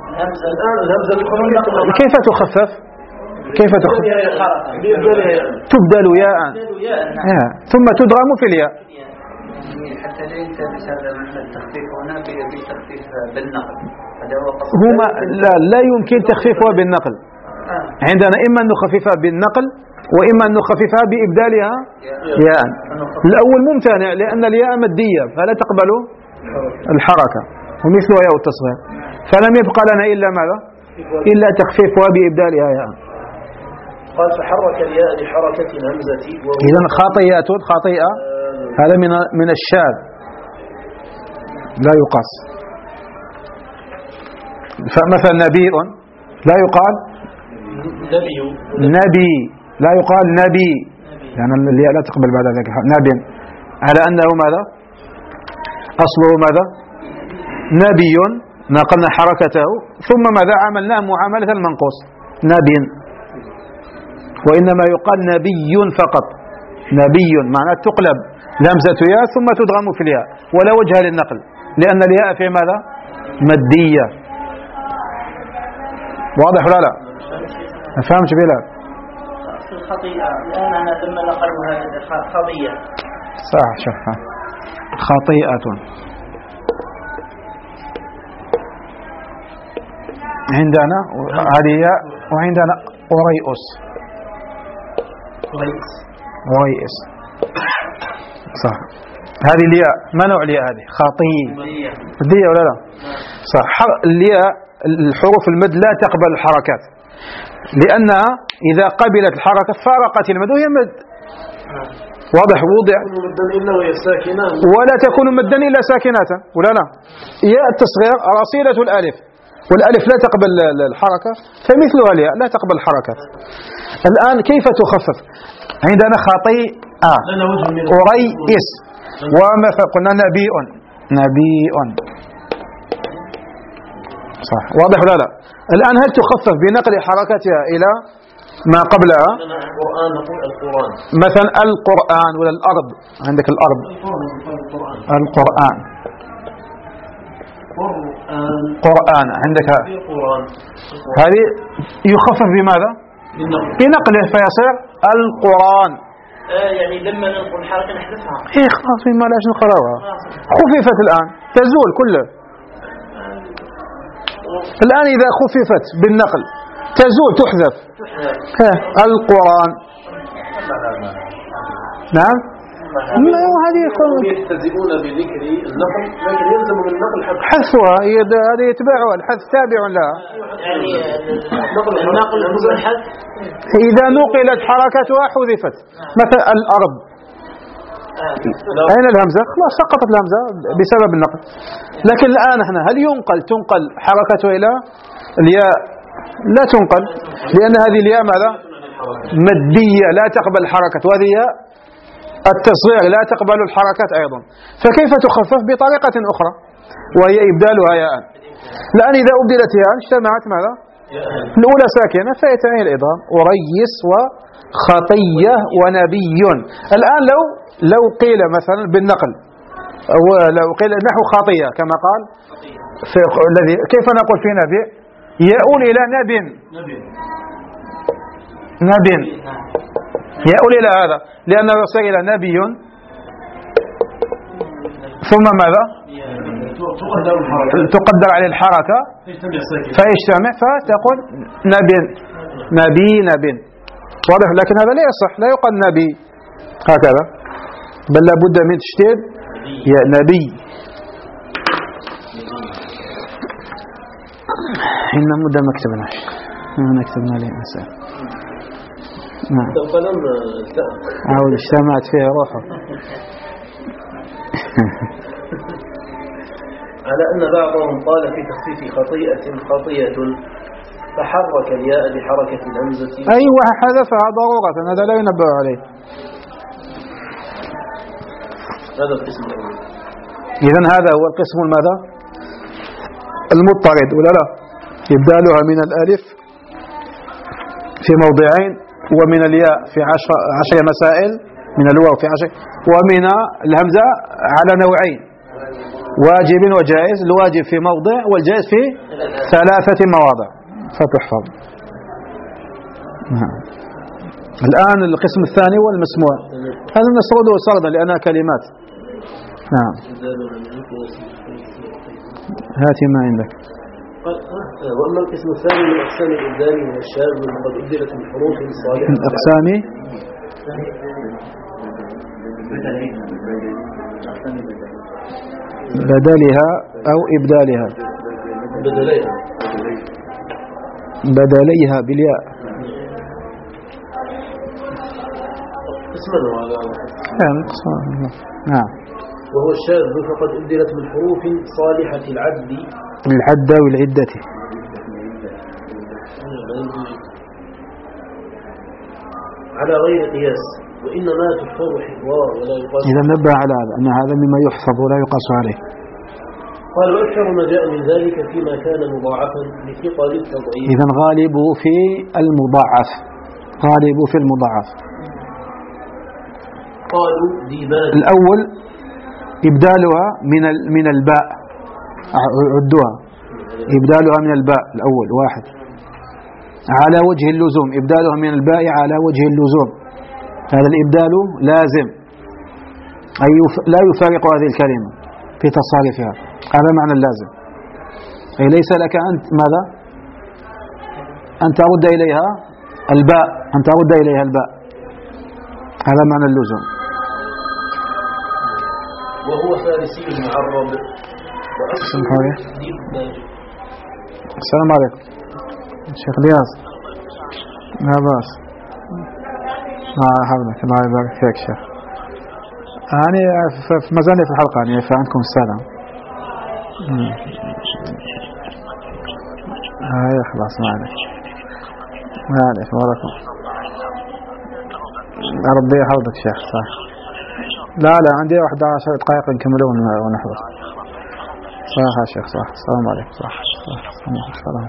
كيف تخفف؟ كيف تخفف؟ تبدل ياء ثم تدغم في الياء حتى لا يلتبس هذا التخفيف هنا بتخفيف بالنقل. هما لا لا يمكن تخفيفها بالنقل. عندنا إما أن نخففها بالنقل وإما أن نخففها بإبدالها ياء. الأول ممتنع لأن الياء مدية فلا تقبل الحركة ومثلها ياء التصغير. فلم يبقى لنا إلا ماذا؟ إلا تخفيفها بإبدالها ياء. قال فحرك الياء بحركة الهمزة. إذا خاطئة خاطئة هذا من من الشاذ لا يقاس. فمثلا نبي لا يقال نبي نبي لا يقال نبي لأن يعني الياء لا تقبل بعد ذلك نبي على أنه ماذا؟ أصله ماذا؟ نبي نقلنا حركته ثم ماذا عملناه معاملة المنقوص نبي، وإنما يقال نبي فقط. نبي معناه تقلب لمزة ياء ثم تدغم في الياء ولا وجه للنقل لأن الياء في ماذا؟ مادية. واضح ولا لا؟ ما فهمش بلا الخطيئة الآن أنا لما نقلوا هذا خطيئة صح. شوف خطيئة عندنا هذه وعندنا أريئس أريئس صح. هذه الياء ما نوع الياء هذه؟ خطي مادية ولا لا؟ صح. الياء الحروف المد لا تقبل الحركات لأنها إذا قبلت الحركة فارقت المد وهي مد. واضح وضع ولا تكون مدا إلا ساكنة ولا لا؟ ياء التصغير رصيلة الألف والألف لا تقبل الحركة فمثلها الياء لا تقبل الحركات. الآن كيف تخفف؟ عندنا خطيئة أريئس ومثل قلنا نبي نبي صح. واضح ولا لا؟ الآن هل تخفف بنقل حركتها إلى ما قبلها؟ مثلا القرآن ولا الأرض. عندك الأرض القرآن قرآن عندك هذه يخفف بماذا؟ بنقله فيصير القرآن. آه يعني لما ننقل الحركة نحذفها. إيه خلاص ما لاش نقراها. خففت الآن تزول كله. الآن إذا خففت بالنقل تزول تحذف. القرآن نعم. هذه يستهزئون بذكر النقل لكن يلزم من النقل حذفها. هذه يتبعها الحذف تابع لها. يعني النقل والحذف إذا نقلت حركتها حذفت. مثلا الأرض أين الهمزة؟ خلاص سقطت الهمزة بسبب النقل. لكن الآن احنا هل ينقل تنقل حركته إلى الياء؟ لا تنقل لأن هذه الياء ماذا؟ مادية لا تقبل الحركة وهذه التصغير لا تقبل الحركات أيضا. فكيف تخفف؟ بطريقة أخرى وهي إبدالها ياء. الآن إذا أبدلت ياء اجتمعت ماذا؟ الأولى ساكنة فيتعين الإضغام. أريس وخطية ونبي. الآن لو لو قيل مثلا بالنقل لو قيل نحو خطية كما قال في الذي كيف نقول في نبي؟ يؤول إلى نب نب يؤول إلى هذا لأنه يصير إلى نبي ثم ماذا؟ تقدر عليه الحركة فيجتمع فتقول نبي نبي نبي. واضح. لكن هذا لا يصح لا يقال نبي هكذا بل لابد من تشديد يا نبي. إن مدة ما كتبناش ما كتبنا لي مسألة. نعم عاود اجتمعت فيها روحه. على أن بعضهم قال في تخفيف خطيئة خطيئة فحرك الياء بحركة الهمزة. أيوة حذفها ضرورة هذا لا ينبه عليه. هذا القسم الأول. إذن هذا هو القسم الماذا؟ المضطرد ولا لا؟ إبدالها من الألف في موضعين ومن الياء في عشر, عشر مسائل من الواو في عشر ومن الهمزة على نوعين واجب وجائز. الواجب في موضع والجائز في ثلاثة مواضع فتحفظ. نعم. الآن القسم الثاني والمسموع هذا نسرده سردا لأنها كلمات. نعم هاتي ما عندك. وأما القسم الثاني من أقسام الإبدال من الشاذ وقد أبدلت الحروف الصالحة من أقسام بدلها أو إبدالها. بدليها بدليها بالياء. اسمه هذا. نعم. وهو الشاذ فقد أبدلت من حروف صالحة العد العد والعدة على غير قياس، وإنما تحفظ حفظا ولا يقاس. إذا نبه على هذا أن هذا مما يحفظ ولا يقاس عليه. قال وأكثر ما جاء من ذلك فيما كان مضاعفا لثقل التضعيف. إذا غالبه في المضاعف، غالبه في المضاعف. قالوا ديباج. الأول إبدالها من من الباء، عدوها إبدالها من الباء الأول واحد على وجه اللزوم، إبدالها من الباء على وجه اللزوم، هذا الإبدال لازم أي لا يفارق هذه الكلمة في تصاريفها، هذا معنى اللازم. أي ليس لك أنت ماذا أن ترد إليها الباء، أن ترد إليها الباء، هذا معنى اللزوم. وهو فارسي معرب السلام عليكم شيخ الياس. لا بأس. الله يحفظك، الله يبارك فيك شيخ. أنا في مزالي في الحلقة يعني فعندكم السلام. هاي خلاص معلش معلش وراكم. ربي يحفظك شيخ. صح. لا لا عندي واحد عشر دقائق نكملون ونحضر. صح يا شيخ صح. السلام عليكم. صح صح. السلام.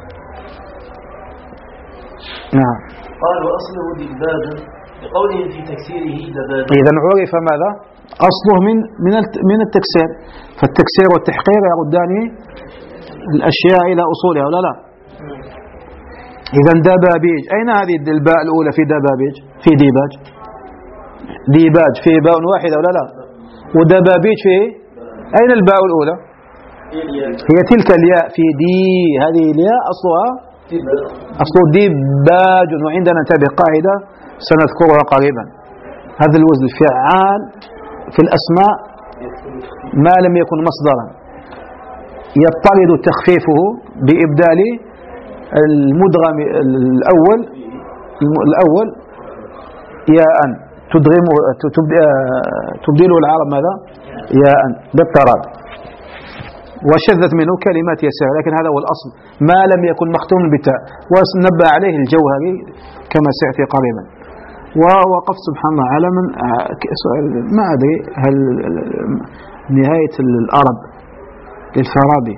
نعم. قال وأصله دباجا بقوله في تكسيره دباجا. إذا عرف ماذا أصله من من من التكسير، فالتكسير والتحقير يردان الأشياء إلى أصولها ولا لا؟ إذا دبابيج، أين هذه الباء الأولى في دبابيج؟ في ديباج. ديباج في باء واحدة ولا لا؟ ودبابيج في أين الباء الأولى؟ هي تلك الياء في دي، هذه الياء أصلها أصل ديباج. وعندنا انتبه قاعدة سنذكرها قريبا، هذا الوزن فعال في الأسماء ما لم يكن مصدرا يضطرد تخفيفه بإبدال المدغم الأول الأول ياء تدغم تبدله العرب ماذا ياء بالطراد، وشذت منه كلمات يسيرة، لكن هذا هو الأصل ما لم يكن مختوم بالتاء. ونبه عليه الجوهري كما سيأتي قريبا. ووقفت سبحان الله على من ما أدري هل نهاية الأرب للفارابي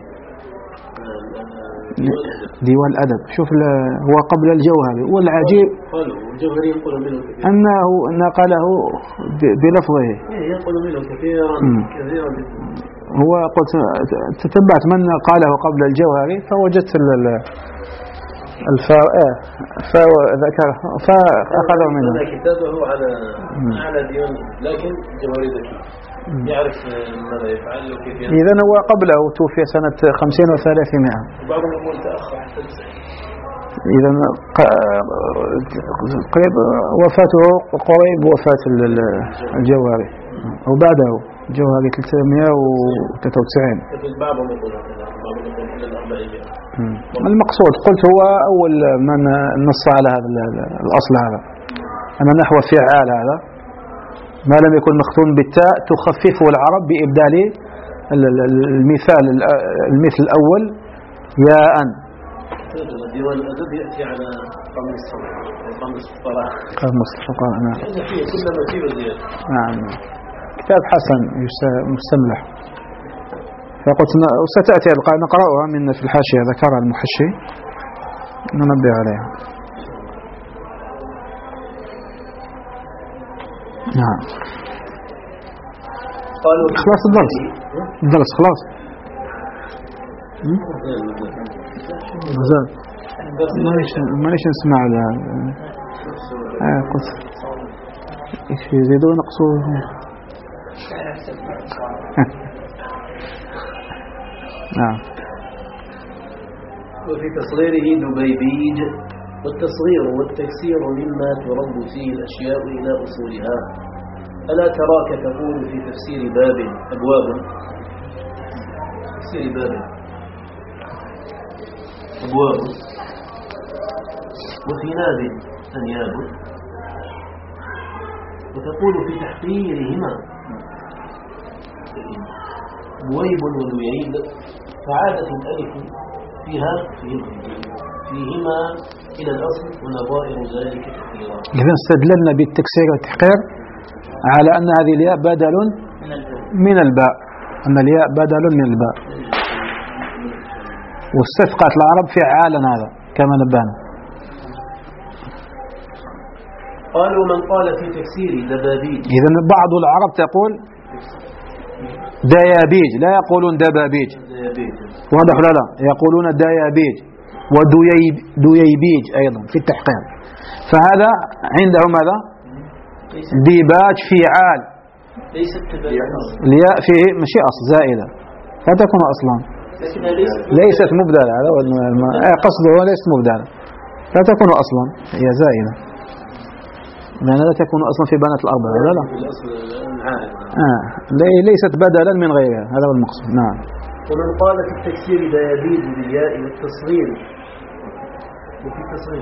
ديوان الأدب، شوف هو قبل الجوهري. والعجيب أنه نقله بلفظه، ينقل منه كثيرا كثيرا. هو قلت تتبعت من قاله قبل الجوهري فوجدت الفا فذكر فأخذه منه. هذا كتابه على على ديوان، لكن جوهري ذكي يعرف ماذا يفعل وكيف يفعل. إذن هو قبله توفي سنة خمسين وثلاثمائة. وبعضهم يقول تأخر حتى إذن قريب وفاته قريب وفاة الجوهري وبعده الجوهري ثلاثمائة وثلاثة وتسعين. بعضهم يقول بعضهم يقول إلى الأربعين. المقصود قلت هو أول من نص على هذا الأصل، هذا أن نحو فعال هذا ما لم يكن مختوم بالتاء تخففه العرب بإبدال المثال المثل الأول ياء. ديوان الأدب يأتي على قاموس قاموس الفقراء. قاموس الفقراء نعم. كلما فيه زيادة. نعم. كتاب حسن مستملح. فقلت وستأتي نقرأها من في الحاشية ذكرها المحشي ننبه عليها. نعم. قالوا خلاص الدرس الدرس خلاص مازال مانيش نسمع على اه قلت ايش يزيدوا ينقصوا. نعم. وفي تصغيره دبيبيج، والتصغير والتكسير مما ترد فيه الأشياء إلى أصولها. ألا تراك تقول في تفسير باب أبواب تفسير باب أبواب وفي ناب أنياب، وتقول في تحقيرهما بويب ولييب، فعادت الألف فيها فيهما إلى الأصل ونظائر ذلك كثيرا. إذا استدللنا بالتكسير والتحقير على أن هذه الياء بدل من الباء، أن الياء بدل من الباء، واستثقت العرب فعالا هذا كما نبهنا. قالوا من قال في تكسير دبابيج. إذا بعض العرب تقول ديابيج، لا يقولون دبابيج. واضح ولا لا؟ يقولون ديابيج ودييبيج أيضا في التحقيق. فهذا عندهم ماذا؟ ديباج فعال، ليست الياء فيه مشي أصل زائدة فتكون أصلا، ليست مبدلة. هذا قصده ليست مبدلة، لا تكون أصلا، هي زائدة، لأن لا تكون أصلا في بنات الأربعة. لا لا آه. ليست بدلا من غيرها، هذا هو المقصود. نعم. ومن قال في التكسير ديابيج بالياء والتصغير وفي التصغير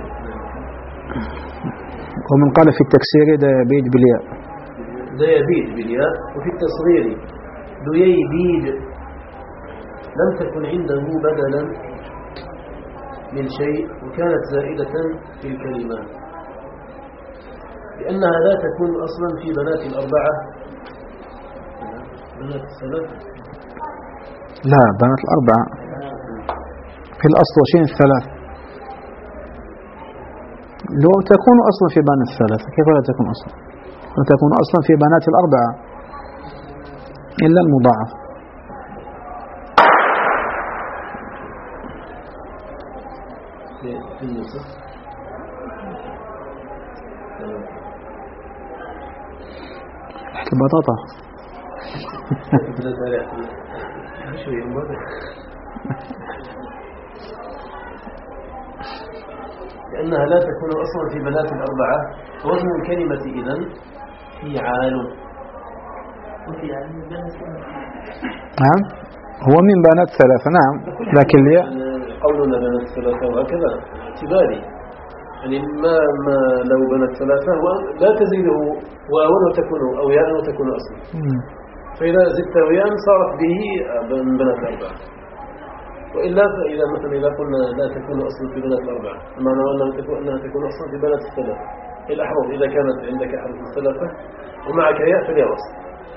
ومن قال في التكسير ديابيج بالياء ديابيج بالياء وفي التصغير دييبيج لم تكن عنده بدلا من شيء وكانت زائدة في الكلمة، لأنها لا تكون أصلا في بنات الأربعة بنات الثلاث. لا، بنات الأربعة في الأصل وشين الثلاث، لو تكون أصلا في بنات الثلاثة كيف لا تكون أصلا؟ لا تكون أصلا في بنات الأربعة إلا المضاعف. في النسخ تحت البطاطا لأنها لا تكون أصلا في بنات الأربعة، وزن الكلمة إذن فعال. نعم، هو من بنات ثلاثة. نعم، لكن الياء قولنا بنات ثلاثة وهكذا اعتباري، يعني ما, ما لو بنات ثلاثة لا تزيده واو وتكون أو ياء وتكون أصلا، فإذا زدت وياء صارت به من بنات الأربعة. وإلا فإذا مثلا إذا قلنا لا تكون أصلا في بنات الأربعة، معنى أنها تكون أنها تكون أصلا في بنات الثلاثة. الأحرف إذا كانت عندك أحرف الثلاثة ومعك ياء فالياء أصلا.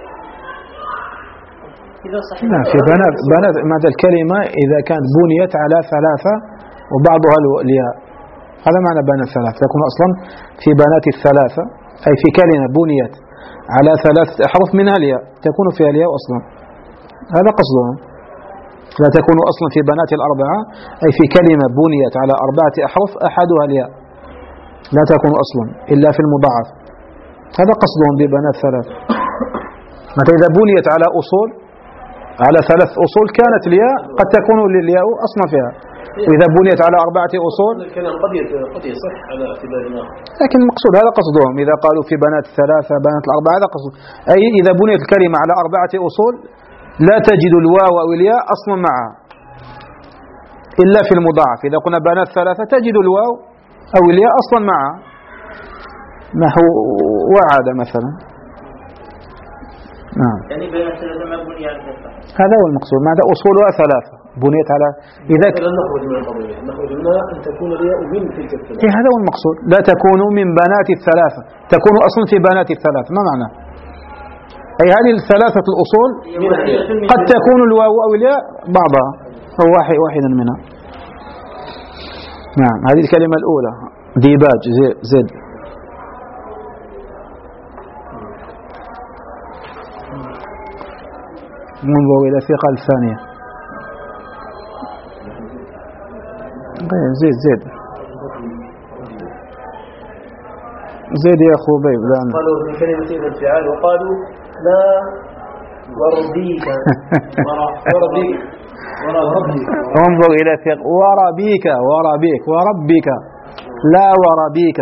لا، في بنات بنات مع الكلمة إذا كانت بنيت على ثلاثة وبعضها الياء، هذا معنى بنات ثلاثة، تكون أصلا في بنات الثلاثة، أي في كلمة بنيت على ثلاثة أحرف منها الياء تكون فيها الياء أصلا، هذا قصدهم. لا تكون أصلا في بنات الأربعة أي في كلمة بنيت على أربعة أحرف أحدها الياء، لا تكون أصلا إلا في المضاعف، هذا قصدهم ببنات ثلاث. متى إذا بنيت على أصول على ثلاث أصول كانت الياء قد تكون للياء أصلا فيها، وإذا بنيت على أربعة أصول الكلام قد قد يصح على اعتبارنا، لكن المقصود هذا قصدهم إذا قالوا في بنات الثلاثة بنات الأربعة، هذا قصد، أي إذا بنيت الكلمة على أربعة أصول لا تجد الواو أو الياء أصلا معها إلا في المضاعف. إذا قلنا بنات ثلاثة تجد الواو أو الياء أصلا معها، نحو وعد مثلا. نعم، يعني بنات ثلاثة ما بني على ثلاثة، هذا هو المقصود. ماذا أصولها ثلاثة بنيت على إذا ك... نخرج من القضية، نخرج منها أن تكون الياء من تلك الثلاثة. إيه، هذا هو المقصود. لا تكون من بنات الثلاثة، تكون أصلا في بنات الثلاثة. ما معنى؟ أي هذه الثلاثة الأصول قد تكون الواو أو الياء بعضها أو واحد واحدا منها. نعم، هذه الكلمة الأولى ديباج زد. منظر إلى الثقة الثانية زيد زيد زيد يا خبيب. قالوا في كلمة الانفعال وقالوا لا وربيك وربيك انظر إلى ثقة وربيك وربيك وربك لا وربيك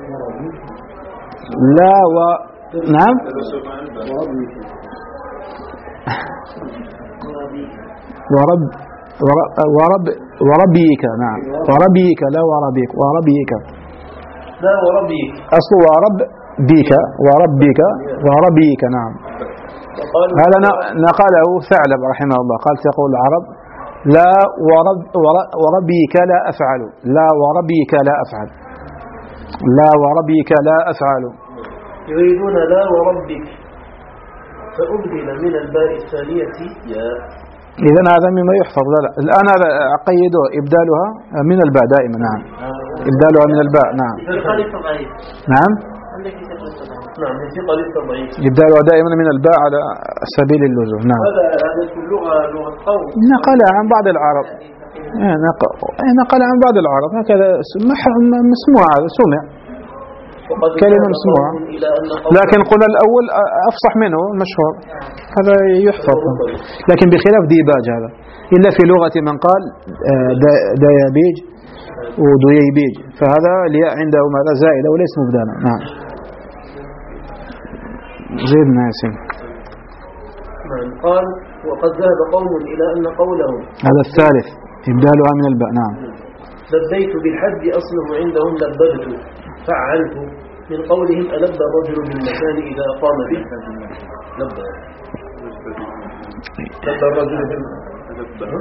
لا و نعم ورب ور- ورب وربيك نعم وربيك لا وربيك وربيك لا وربيك. أصل ورب بك وربك وربيك نعم. وقالوا هذا ن- نقله ثعلب رحمه الله قال تقول العرب لا ورب ور- وربيك لا أفعل لا وربيك لا أفعل لا وربيك لا أفعل. يريدون لا وربك فأبدل من الباء الثانية يا. إذا هذا مما يحفظ. لا لا الآن هذا أقيده إبدالها من الباء دائما نعم إبدالها من الباء نعم ثقل التضعيف نعم عندك ثقل التضعيف نعم من ثقل التضعيف. إبدالها دائما من الباء على سبيل اللزوم نعم. هذا هذا في اللغة لغة قوم. نقلها عن بعض العرب إيه، نق- إيه، نقل عن بعض العرب هكذا سمح- مسموع هذا سمع وقد كلمة ذهب مسموعة. قوم إلى أن قوم لكن قلنا الأول أفصح منه مشهور هذا يحفظ. لكن بخلاف ديباج هذا إلا في لغة من قال آه، دا- ديابيج ودييبيج فهذا الياء عنده ماذا زائدة وليس مبدالا نعم. زيد ناسم. نعم. قال وقد ذهب قوم إلى أن قولهم هذا الثالث إبدالها من الباء نعم. لبيت بالحج أصله عندهم لببت فعلت من قولهم ألب الرجل بالمكان إذا قام به. لب لب الرجل بالمكان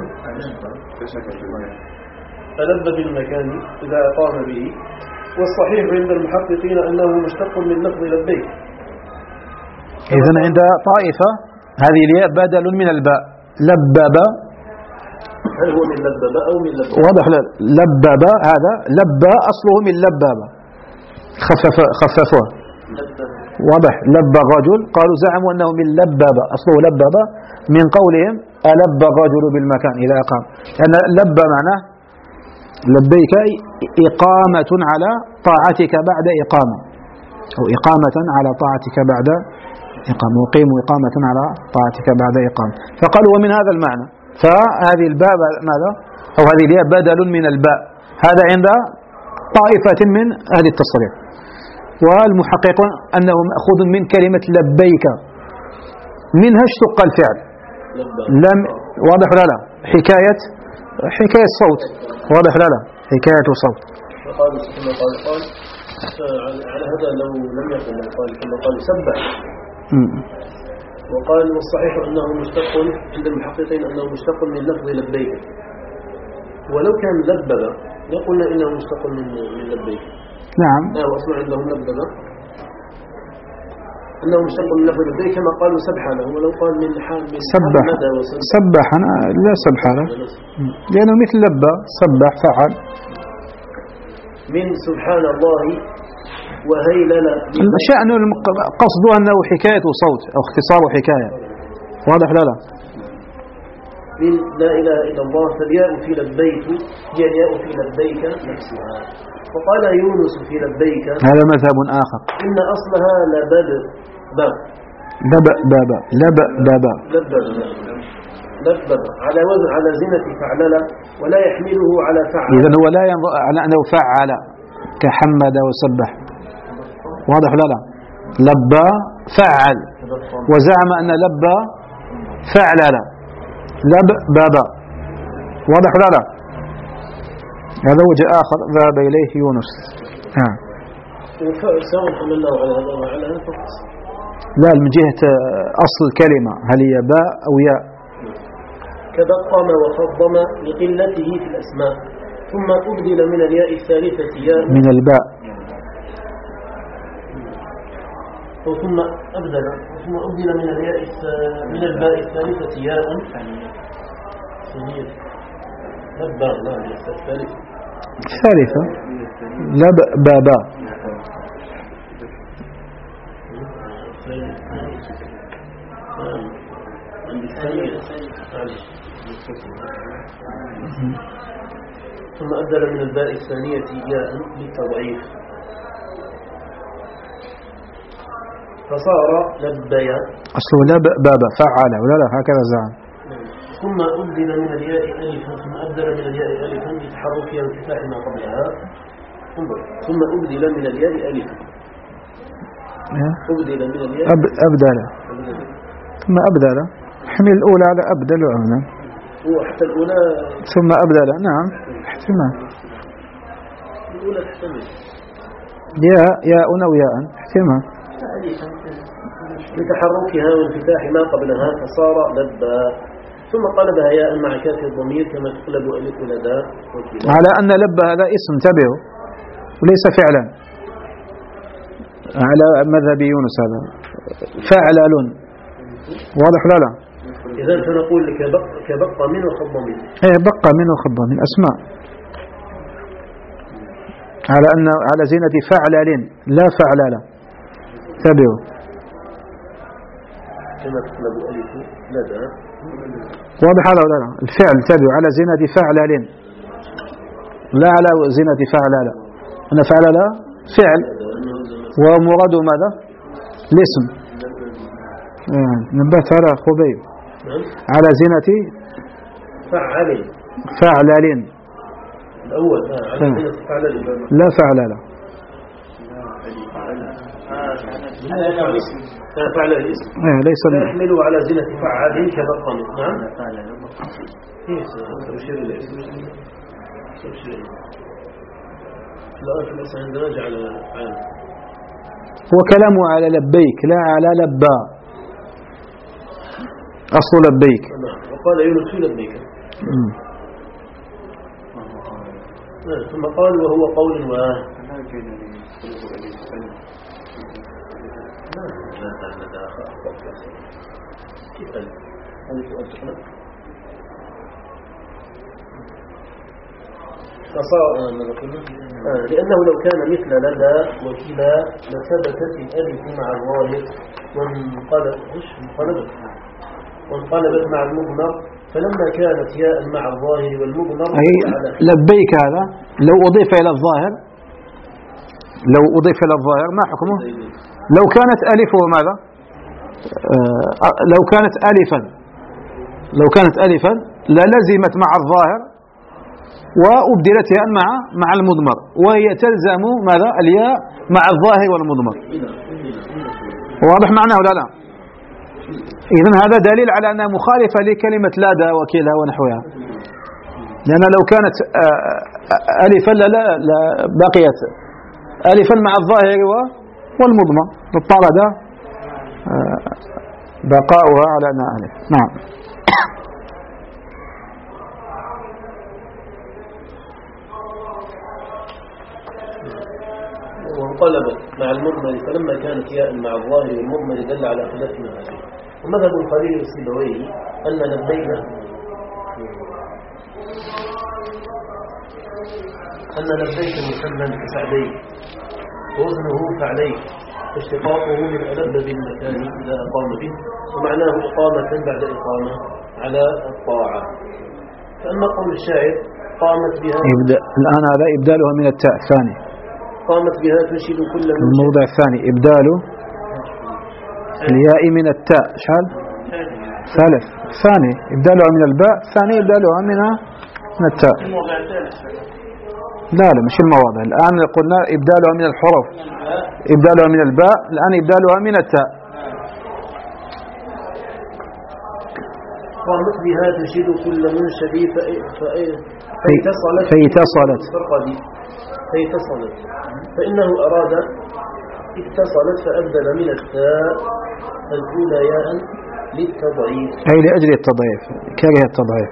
ألب بالمكان إذا قام به. والصحيح عند المحققين أنه مشتق من لفظ لبيك. إذن عند طائفة هذه الياء بدل من الباء لبب هل هو من لبب أو من لبب؟ واضح لا لبب هذا لبى أصله من لباب خفف خففوه واضح لبى الرجل قالوا زعموا أنه من لبب أصله لبب من قولهم ألب الرجل بالمكان إذا أقام لأن لب معناه لبيك إقامة على طاعتك بعد إقامة أو إقامة على طاعتك بعد إقامة وقيم إقامة على طاعتك بعد إقامة فقالوا ومن هذا المعنى فهذه الباء ماذا أو هذه الياء بدل من الباء هذا عند طائفة من أهل التصريف والمحققون أنه مأخوذ من كلمة لبيك منها اشتق الفعل لم واضح لا لا حكاية حكاية صوت واضح لا لا حكاية صوت. وقال كما قال قال على هذا لو لم يكن قال كما قال سبح. وقال والصحيح أنه مشتق عند المحققين أنه مشتق من لفظ لبيك ولو كان لبب لقلنا إنه مشتق من من لبيك. نعم لا وأصلا عندهم لبب أنه مشتق من لفظ لبيك كما قالوا سبحانه ولو قال من حال من سبح سبح لا سبحانه لأنه مثل لبى سبح فعل من سبحان الله وهيلل. شأن قصده أنه حكاية صوت أو اختصار حكاية واضح لا لا من لا إله إلا الله فالياء في لبيك هي الياء في لبيك نفسها. وقال يونس في لبيك هذا مذهب آخر إن أصلها لبب باب لب بابا لب بابا لبب لبب على وزن على زنة فعلل ولا يحمله على فعل. إذن هو لا ينظر على أنه فعل كحمد وسبح واضح لا لا لبى فعل وزعم أن لبى فعلل لب بابا واضح لا لا هذا وجه آخر ذهب إليه يونس. ها سواء حملناه على هذا وعلى هذا فقط. لا من جهة أصل الكلمة هل هي باء أو ياء. كبقم وخضم لقلته في الأسماء ثم أبدل من الياء الثالثة ياء من الباء ثم أبدل ثم أبدل من الياء من الباء الثالثة ياء ثانية لبا لا الثالثة الثالثة لب بابا ثم أبدل من الباء الثانية ياء للتضعيف فصار لبيا أصله لب بابا فعل ولا لا هكذا زعم. ثم أبدل من الياء ألفا ثم أبدل من الياء ألفا لتحركها وانفتاح ما قبلها ثم أبدل من الياء ألفا أبدل من الياء أب أبدل ثم أبدل حمل الأولى على أبدل وعنا وحتى الأولى ثم أبدل نعم احتمال الأولى تحتمل ياء ياء أو ياء احتمال لتحركها وانفتاح ما قبلها فصار لبى ثم قلبها ياء مع كاف الضمير كما تقلب ألف لدى وكذا. على أن لبى هذا اسم انتبهوا وليس فعلا على مذهب يونس هذا فعلل واضح لا لا إذن فنقول لك بق كبقى من وخض من ايه بقى من وخض من أسماء على أن على زينة فعلل لا فعلل انتبهوا كما تقلب ألف لدى واضح هذا ولا لا الفعل انتبهوا على زينة فعلل لا على زينة فعلل أنا فعلل فعل ومراد ماذا الاسم يعني نبهت على خبيب على زينة فعل فعلل الأول على زينة فعلل لا فعلل فعل الاسم ايه ليس يحمل على زينة فعل كبقى نعم تبشير الاسم لا ليس عندنا جعل عام هو كلامه على لبيك لا على لبى أصل لبيك وقال يونس لبيك ثم قال وهو قول واه لأنه لو كان مثل لدى وكلا لثبتت الألف مع الظاهر وانقلبت انقلبت وانقلبت مع المضمر فلما كانت ياء مع الظاهر والمضمر أي لبيك هذا لو أضيف إلى الظاهر لو أضيف إلى الظاهر ما حكمه لو كانت ألفه ماذا آه لو كانت ألفا لو كانت ألفا للزمت مع الظاهر وأبدلت ياء مع مع المضمر وهي تلزم ماذا الياء مع الظاهر والمضمر واضح معناه ولا لا إذن هذا دليل على أنها مخالفة لكلمة لادا وكلا ونحوها لأن لو كانت ألفا لا لا بقيت ألفا مع الظاهر والمضمر اضطرد بقاؤها على أنها ألف نعم وانقلبت مع المضمر فلما كانت ياء مع الظاهر والمضمر دل على خلاف هذه ومذهب الخليل السيبويه أن لبيك أن لبيك مسمى كسعدين ووزنه فعليك اشتقاقه من ألب بالمكان إذا أقام به ومعناه إقامة بعد إقامة على الطاعة فأما قول الشاعر قامت بها يبدأ الآن هذا إبدالها من التاء الثاني قامت بها تشيل كل من الموضع الثاني إبدال الياء من التاء شحال ثالث ثاني إبدالها من الباء ثاني إبدالها من من التاء لا لا مش المواضع الآن قلنا إبدالها من الحروف إبدالها من الباء الآن إبدالها من التاء قامت بها تشيل كل منشد فاتصلت فاتصلت فاتصلت فإنه أراد اتصلت فأبدل من التاء الأولى ياء للتضعيف أي لأجل التضعيف كره التضعيف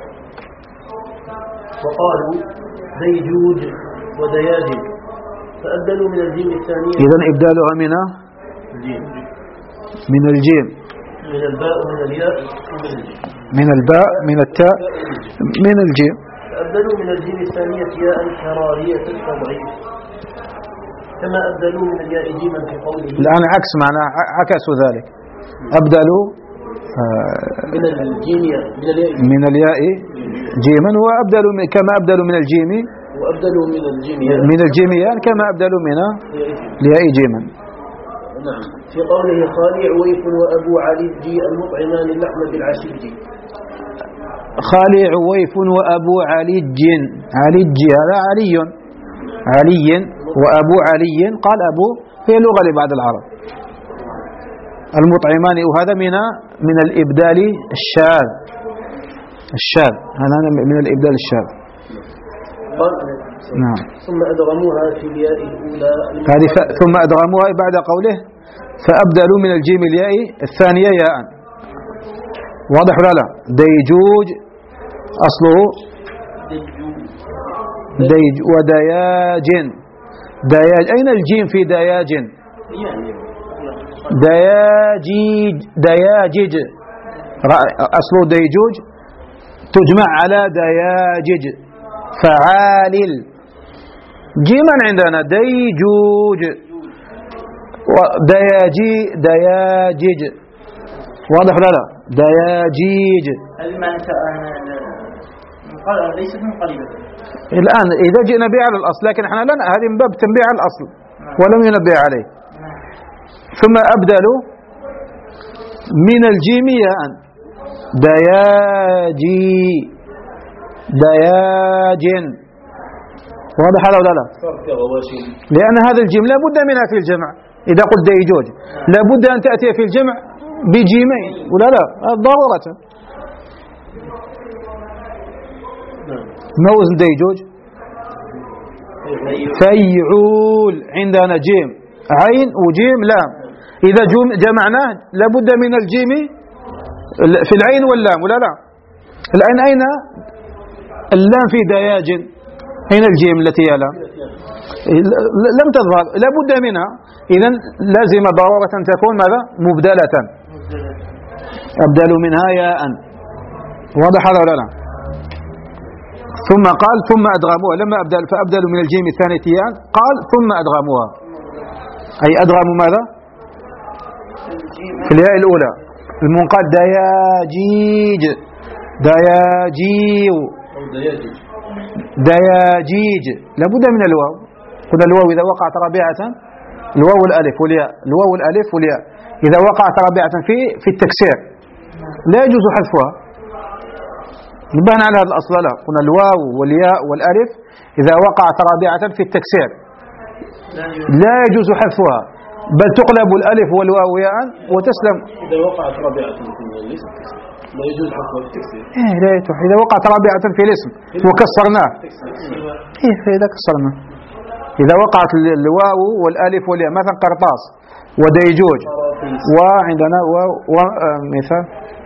وقالوا ديجوج ودياجل فأبدلوا من الجيم الثانية إذن إبدالها من الجيم من الجيم من الباء ومن الياء ومن الجيم من الباء من التاء من الجيم فأبدلوا من الجيم الثانية ياء كراهية التضعيف كما أبدلوا من الياء جيما في قوله الآن عكس معناه عكسوا ذلك أبدلوا آه من الجيم من الياء من الياء جيما وأبدلوا كما أبدلوا من الجيم وأبدلوا من الجيم من الجيم كما أبدلوا من الياء جيما نعم في قوله خالي عويف وأبو علي جي المطعمان اللحم بالعشيج خالي عويف وأبو علي جن علي جي هذا علي علي وأبو علي قال أبو هي لغة لبعض العرب المطعمان وهذا من من الإبدال الشاذ الشاذ، هذا من الإبدال الشاذ. قال نعم. ثم أدغموها في الياء الأولى. هذه ف... ثم أدغموها بعد قوله فأبدلوا من الجيم الياء الثانية ياء. واضح ولا لا؟ ديجوج أصله ديج ودياج. دياج أين الجيم في دياج؟ دياجيج دياجج أصله ديجوج تجمع على دياجج فعالل. جيما عندنا ديجوج دياجي دياجج. واضح ولا لا؟ دياجيج. ليست منقلبة الآن إذا جئنا بها على الأصل، لكن احنا لنا هذه من باب تنبيه على الأصل ولم ينبه عليه. ثم أبدلوا من الجيم ياء دياجي دياج. واضح هذا ولا لا؟ لأن هذا الجيم لا بد منها في الجمع. إذا قلت ديجوج لا بد أن تأتي في الجمع بجيمين ولا لا؟ ضرورة. ما وزن ديجوج؟ فيعول. عندنا جيم عين وجيم لام. إذا جمعناه لابد من الجيم في العين واللام ولا لا؟ الآن أين اللام في دياج؟ أين الجيم التي هي لام؟ لم تظهر، لابد منها. إذن لازم ضرورة أن تكون ماذا؟ مبدلة. أبدلوا منها ياء. واضح هذا ولا لا؟ ثم قال ثم أدغموها. لما أبدل فأبدلوا من الجيم الثانية ياء قال ثم أدغموها، أي أدغموا ماذا؟ في الياء الأولى المنقاد دياجيج دياجيو دياجيج. لابد من الواو. قلنا الواو إذا وقعت رابعة، الواو الألف والياء، الواو الألف والياء إذا وقعت رابعة في في التكسير لا يجوز حذفها. نبهنا على هذا الأصل. لا قلنا الواو والياء والألف إذا وقعت رابعة في التكسير لا يجوز حذفها، بل تقلب الألف والواو ياء وتسلم. إذا وقعت رابعة في الاسم لا يجوز حذفها في التكسير. إيه لا يجوز. إذا وقعت رابعة في الاسم وكسرناه، إيه إذا كسرناه، إذا وقعت الواو والألف والياء مثلا قرطاس وديجوج وعندنا ومثال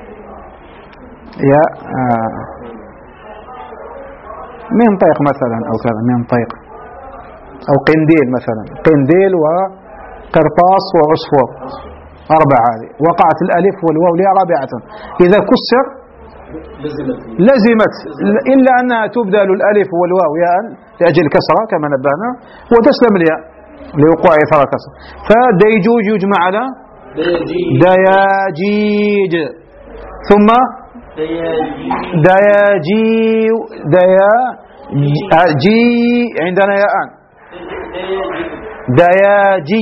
يا آه منطيق مثلا أو كذا منطيق أو قنديل مثلا، قنديل وقرطاس وعصفور أربعة. هذه وقعت الألف والواو لها رابعة. إذا كسر لزمت إلا أنها تبدل الألف والواو ياء لأجل الكسرة كما نبهنا وتسلم الياء لوقوع إثر الكسر. فديجوج يجمع على دياجيج. ثم دياجي دياجي عندنا ياء دياجي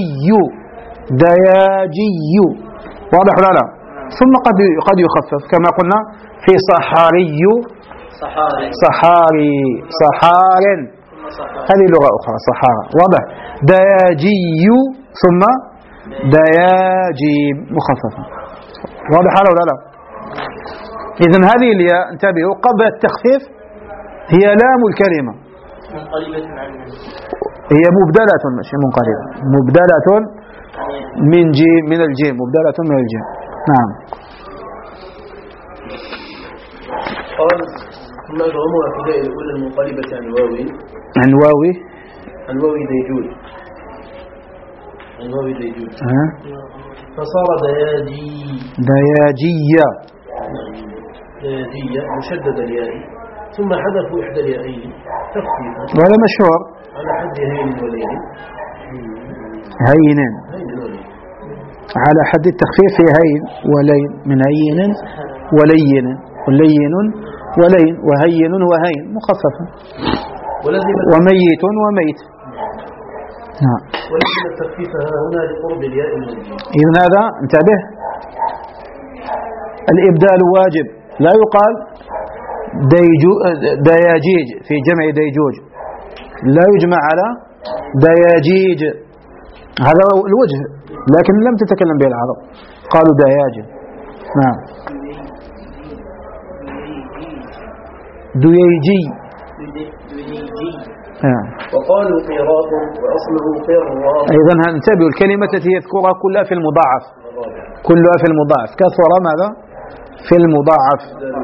دياجي. واضح ولا لا؟ ثم قد قد يخفف كما قلنا في صحاري صحاري صحار. هذه لغة أخرى صحارى. واضح؟ دياجي ثم دياجي مخففة. واضح هذا ولا لا؟ إذن هذه الياء انتبهوا قبل التخفيف هي لام الكلمة، هي مبدلة مش منقلبة، مبدلة من جيم من الجيم، مبدلة من الجيم. نعم. قال ثم أدغموها في الياء الأولى المنقلبة عن واوي عن واوي عن واوي ديجوج عن واوي ديجوج ها فصار دياجي دياجية دياجية مشدد الياء ثم حذفوا إحدى اليائين تخفيفا ولا مشهور على حد هين ولين هين هين ولين على حد التخفيف في هين ولين من هين ولين ولين ولين وهين وهين مخففا وميت وميت. نعم. ولكن تخفيفها هنا لقرب الياء من الجيم. إذن هذا انتبه الإبدال واجب، لا يقال ديجو دياجيج في جمع ديجوج، لا يجمع على دياجيج، هذا الوجه، لكن لم تتكلم به العرب قالوا دياج. نعم. دييجي. آه. وقالوا قيراط وأصله قراط. أيضا انتبهوا الكلمة التي يذكرها كلها في المضاعف، كلها في المضاعف. كثر ماذا؟ في المضاعف.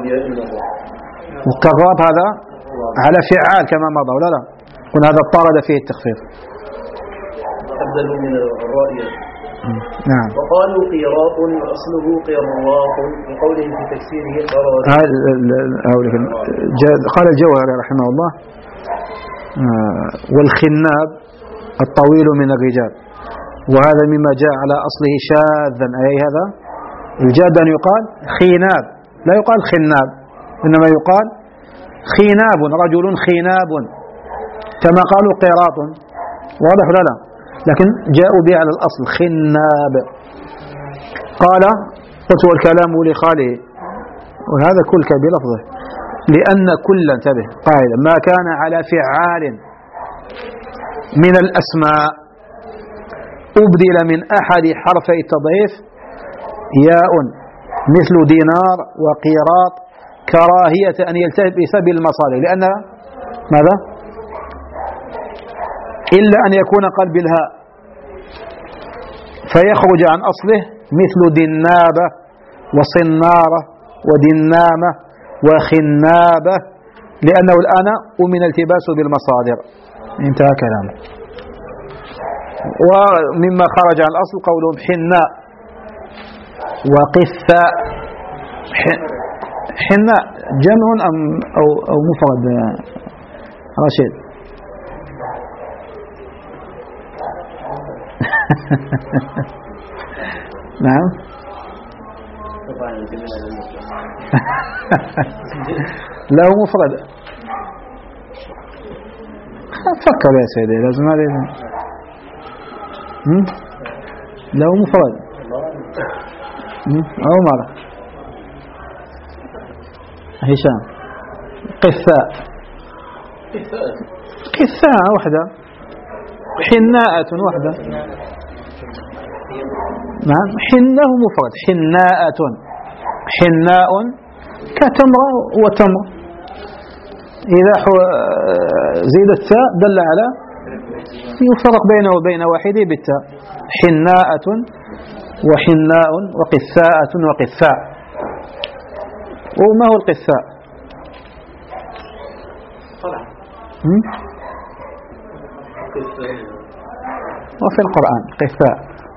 والقراط هذا على فعال كما مضى ولا لا؟ قلنا هذا طارد فيه التخفيف. أبدلوا من الرائية. نعم. وقالوا قيراط وأصله قراط بقولهم في تفسيره قراط. قال الجوهري رحمه الله والخناب الطويل من الرجال، وهذا مما جاء على أصله شاذا. أي هذا الجاد أن يقال خيناب، لا يقال خناب، إنما يقال خيناب، رجل خيناب كما قالوا قيراط. واضح ولا لا؟ لكن جاءوا به على الأصل خناب. قال قلت والكلام لخاله، وهذا كل بلفظه، لأن كل انتبه قاعدة ما كان على فعال من الأسماء أبدل من أحد حرفي التضعيف ياء مثل دينار وقيراط كراهية أن يلتبس بالمصالح، لأن ماذا؟ إلا أن يكون قلب الهاء فيخرج عن أصله مثل دنابة وصنارة ودنامة وخنابة، لأنه الآن أمن التباس بالمصادر. انتهى كلامه. ومما خرج عن الأصل قولهم حناء وقثاء. حناء جمع أم أو, أو مفرد رشيد؟ نعم. لا هو مفرد. فكر يا سيدي لازم هذا. لا هو مفرد. عمر هشام قثاء. قثاء وحده. حناءة وحده. نعم حناه مفرد. حناءة حناء كتمر وتمر، إذا زيد التاء دل على يفرق بينه وبين واحده بالتاء. حناءة وحناء وقثاءة وقثاء. وما هو القثاء؟ وفي القرآن قثاء.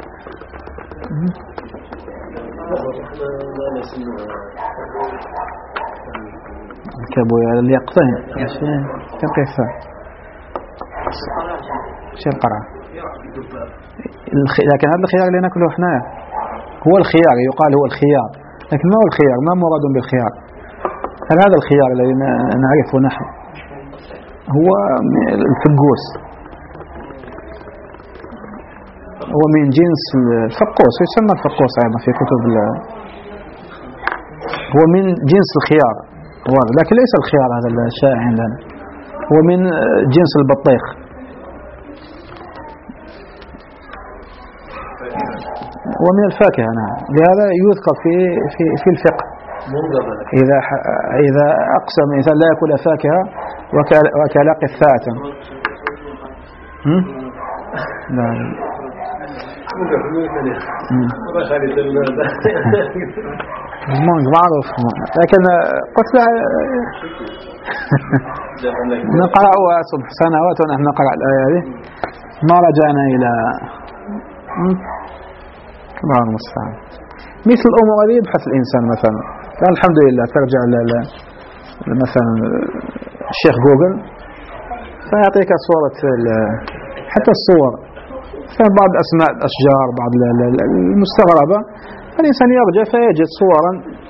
كابو على اليقطين كم قثاء؟ شو القرع؟ لكن هذا الخيار اللي ناكله احنا هو الخيار، يقال هو الخيار، لكن ما هو الخيار؟ ما مراد بالخيار؟ هل هذا الخيار الذي نعرفه نحن هو الفقوس، هو من جنس الفقوس، يسمى الفقوس أيضا في كتب، هو من جنس الخيار، لكن ليس الخيار هذا الشائع عندنا، هو من جنس البطيخ. ومن الفاكهة. نعم. لهذا يذكر في في في الفقه إذا إذا أقسم الإنسان لا يأكل فاكهة وكل قثاءة. لا معروف، لكن قلت له نقرأ صبح سنوات ونحن نقرأ الآية هذه ما رجعنا إلى الله المستعان. مثل الأمور هذه يبحث الإنسان مثلا، الحمد لله ترجع مثلا الشيخ جوجل فيعطيك صورة حتى الصور، بعض أسماء الأشجار، بعض المستغربة، الإنسان يرجع فيجد صورا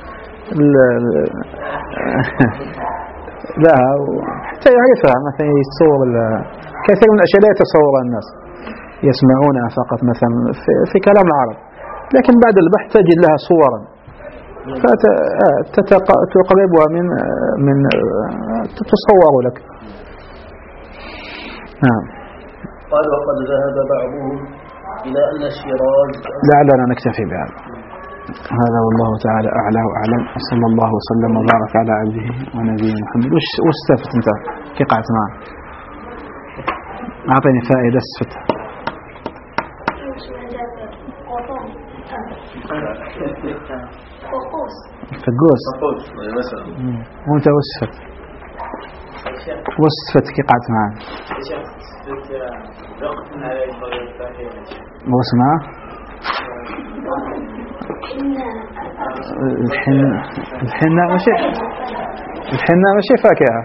لها حتى يعرفها. مثلا الصور كثير من الأشياء لا يتصورها الناس، يسمعونها فقط مثلا في كلام العرب، لكن بعد البحث تجد لها صورا فتقربها من من تتصور لك. نعم. قال وقد ذهب بعضهم إلى أن الشيراز. لعلنا نكتفي بهذا. هذا والله تعالى أعلى وأعلم، وصلى الله وسلم وبارك على عبده ونبيه محمد. وش وش استفدت أنت كي قعدت معه؟ أعطيني فائدة استفدت. فقوس وأنت وش استفدت؟ وش استفدت كي قعدت معه؟ وش معه؟ الحنة الحنة ماشي الحنة ماشي فاكهة.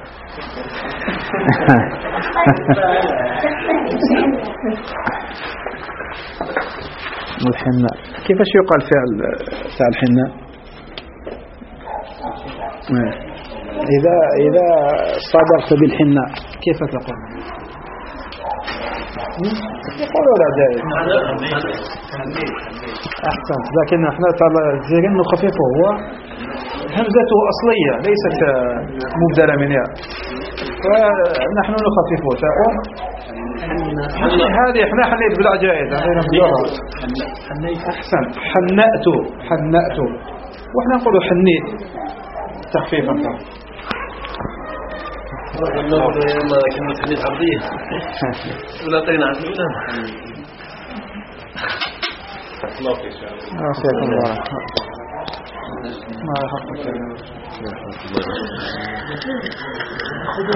الحنة كيفاش يقال فعل فعل الحنة؟ إذا إذا صادرت بالحنة كيف تقول؟ يقولوا لا جائز. أحسنت، لكن احنا الزيرين نخففه، هو همزته أصلية ليست مبدلة من ياء، فنحن نخففه. تقول هذه احنا حنيت بلا جائز علينا مجرد. أحسن، حنأت حنأت، واحنا نقول حنيت تخفيفا. والله والله كلمة حنيت عرضية ولا طرينا عرضية. الله فيك الله ما حقك.